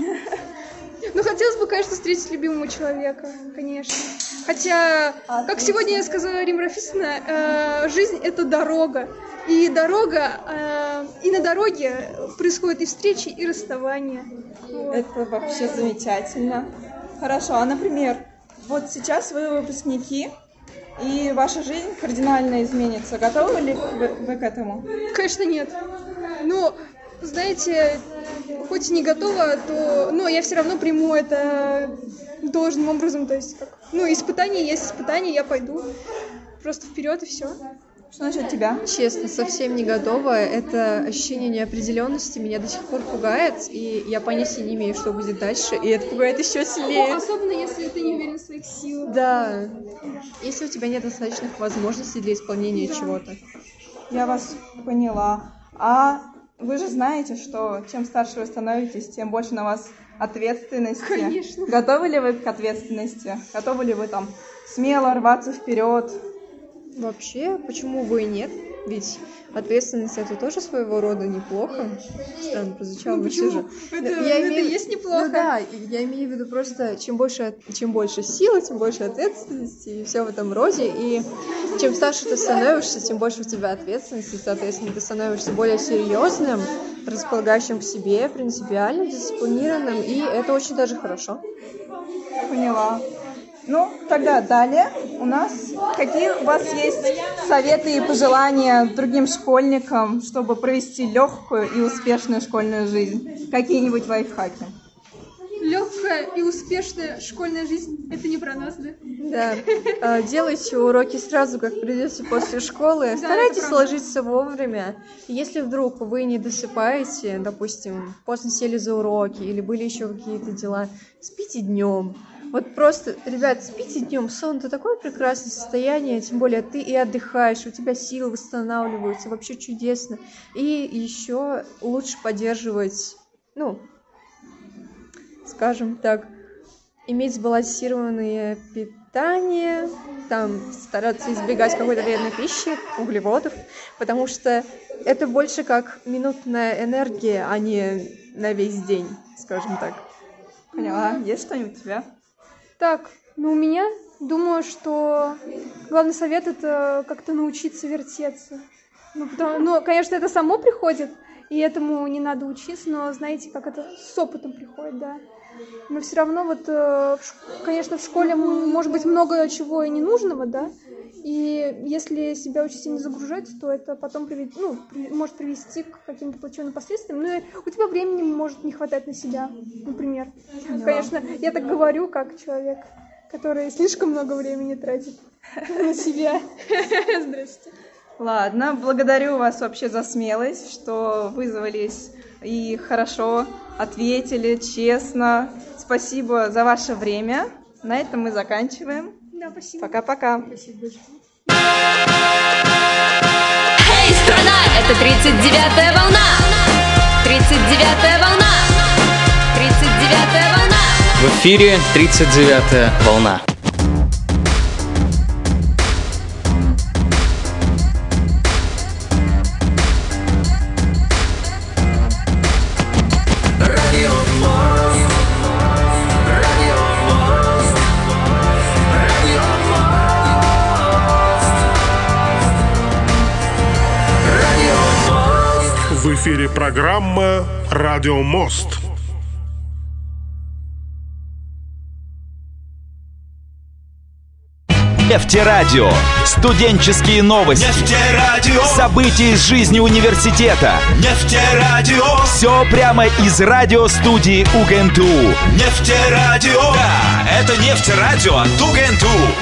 Ну, хотелось бы, конечно, встретить любимого человека, конечно. Хотя, как сегодня сказала Римма Рафисовна, жизнь — это дорога. И дорога, и на дороге происходят и встречи, и расставания. Вот. Это вообще замечательно. Хорошо, а, например, вот сейчас вы выпускники, и ваша жизнь кардинально изменится. Готовы ли вы, вы к этому? Конечно, нет. Ну, знаете, хоть и не готова, то, но я все равно приму это должным образом. То есть, как, ну, испытание есть испытание, я пойду просто вперед и все. Что насчет тебя? Честно, совсем не готова. Это ощущение неопределенности меня до сих пор пугает, и я понятия не имею, что будет дальше, и это пугает еще сильнее. Ну, особенно если ты не уверен в своих силах. Да. Если у тебя нет достаточных возможностей для исполнения да. чего-то. Я вас поняла. А вы же знаете, что чем старше вы становитесь, тем больше на вас ответственности. Конечно. Готовы ли вы к ответственности? Готовы ли вы там смело рваться вперед? Вообще, почему бы и нет? Ведь ответственность — это тоже своего рода неплохо. Странно прозвучало, но все же. Это, я это имею... есть неплохо. Ну да, я имею в виду просто, чем больше, чем больше силы, тем больше ответственности и все в этом роде. И чем старше ты становишься, тем больше у тебя ответственности. Соответственно, ты становишься более серьезным, располагающим к себе, принципиальным, дисциплинированным. И это очень даже хорошо. Поняла. Ну, тогда далее у нас какие у вас есть советы и пожелания другим школьникам, чтобы провести легкую и успешную школьную жизнь? Какие-нибудь лайфхаки? Легкая и успешная школьная жизнь — это не про нас, да? Да. Делайте уроки сразу, как придете после школы. Да, старайтесь ложиться вовремя. Если вдруг вы не досыпаете, допустим, поздно сели за уроки или были еще какие-то дела, спите днем. Вот просто, ребят, спите днем, сон — это такое прекрасное состояние, тем более ты и отдыхаешь, у тебя силы восстанавливаются, вообще чудесно. И еще лучше поддерживать, ну, скажем так, иметь сбалансированное питание, там, стараться избегать какой-то вредной пищи, углеводов, потому что это больше как минутная энергия, а не на весь день, скажем так. Поняла. Есть что-нибудь у тебя? Так, ну у меня, думаю, что главный совет — это как-то научиться вертеться. Ну, потому, ну, конечно, это само приходит, и этому не надо учиться, но знаете, как это с опытом приходит, да. Но все равно вот, конечно, в школе может быть много чего и ненужного, да, и если себя учитель не загружать, то это потом привед... ну, при... может привести к каким-то плачевным последствиям. Ну, и у тебя времени может не хватать на себя, например. Да. Конечно, я так говорю, как человек, который слишком много времени тратит на себя. Здрасте. Ладно, благодарю вас вообще за смелость, что вызвались и хорошо ответили, честно. Спасибо за ваше время. На этом мы заканчиваем. Да, спасибо. Пока-пока. Спасибо большое. Эй, страна! Это тридцать девятая волна! тридцать девятая волна! тридцать девятая волна! В эфире тридцать девятая волна. В эфире программа «Радио Мост». Нефтерадио. Студенческие новости. Нефтерадио. События из жизни университета. Нефтерадио. Все прямо из радиостудии УГНТУ. Нефтерадио. Да, это Нефтерадио от УГНТУ.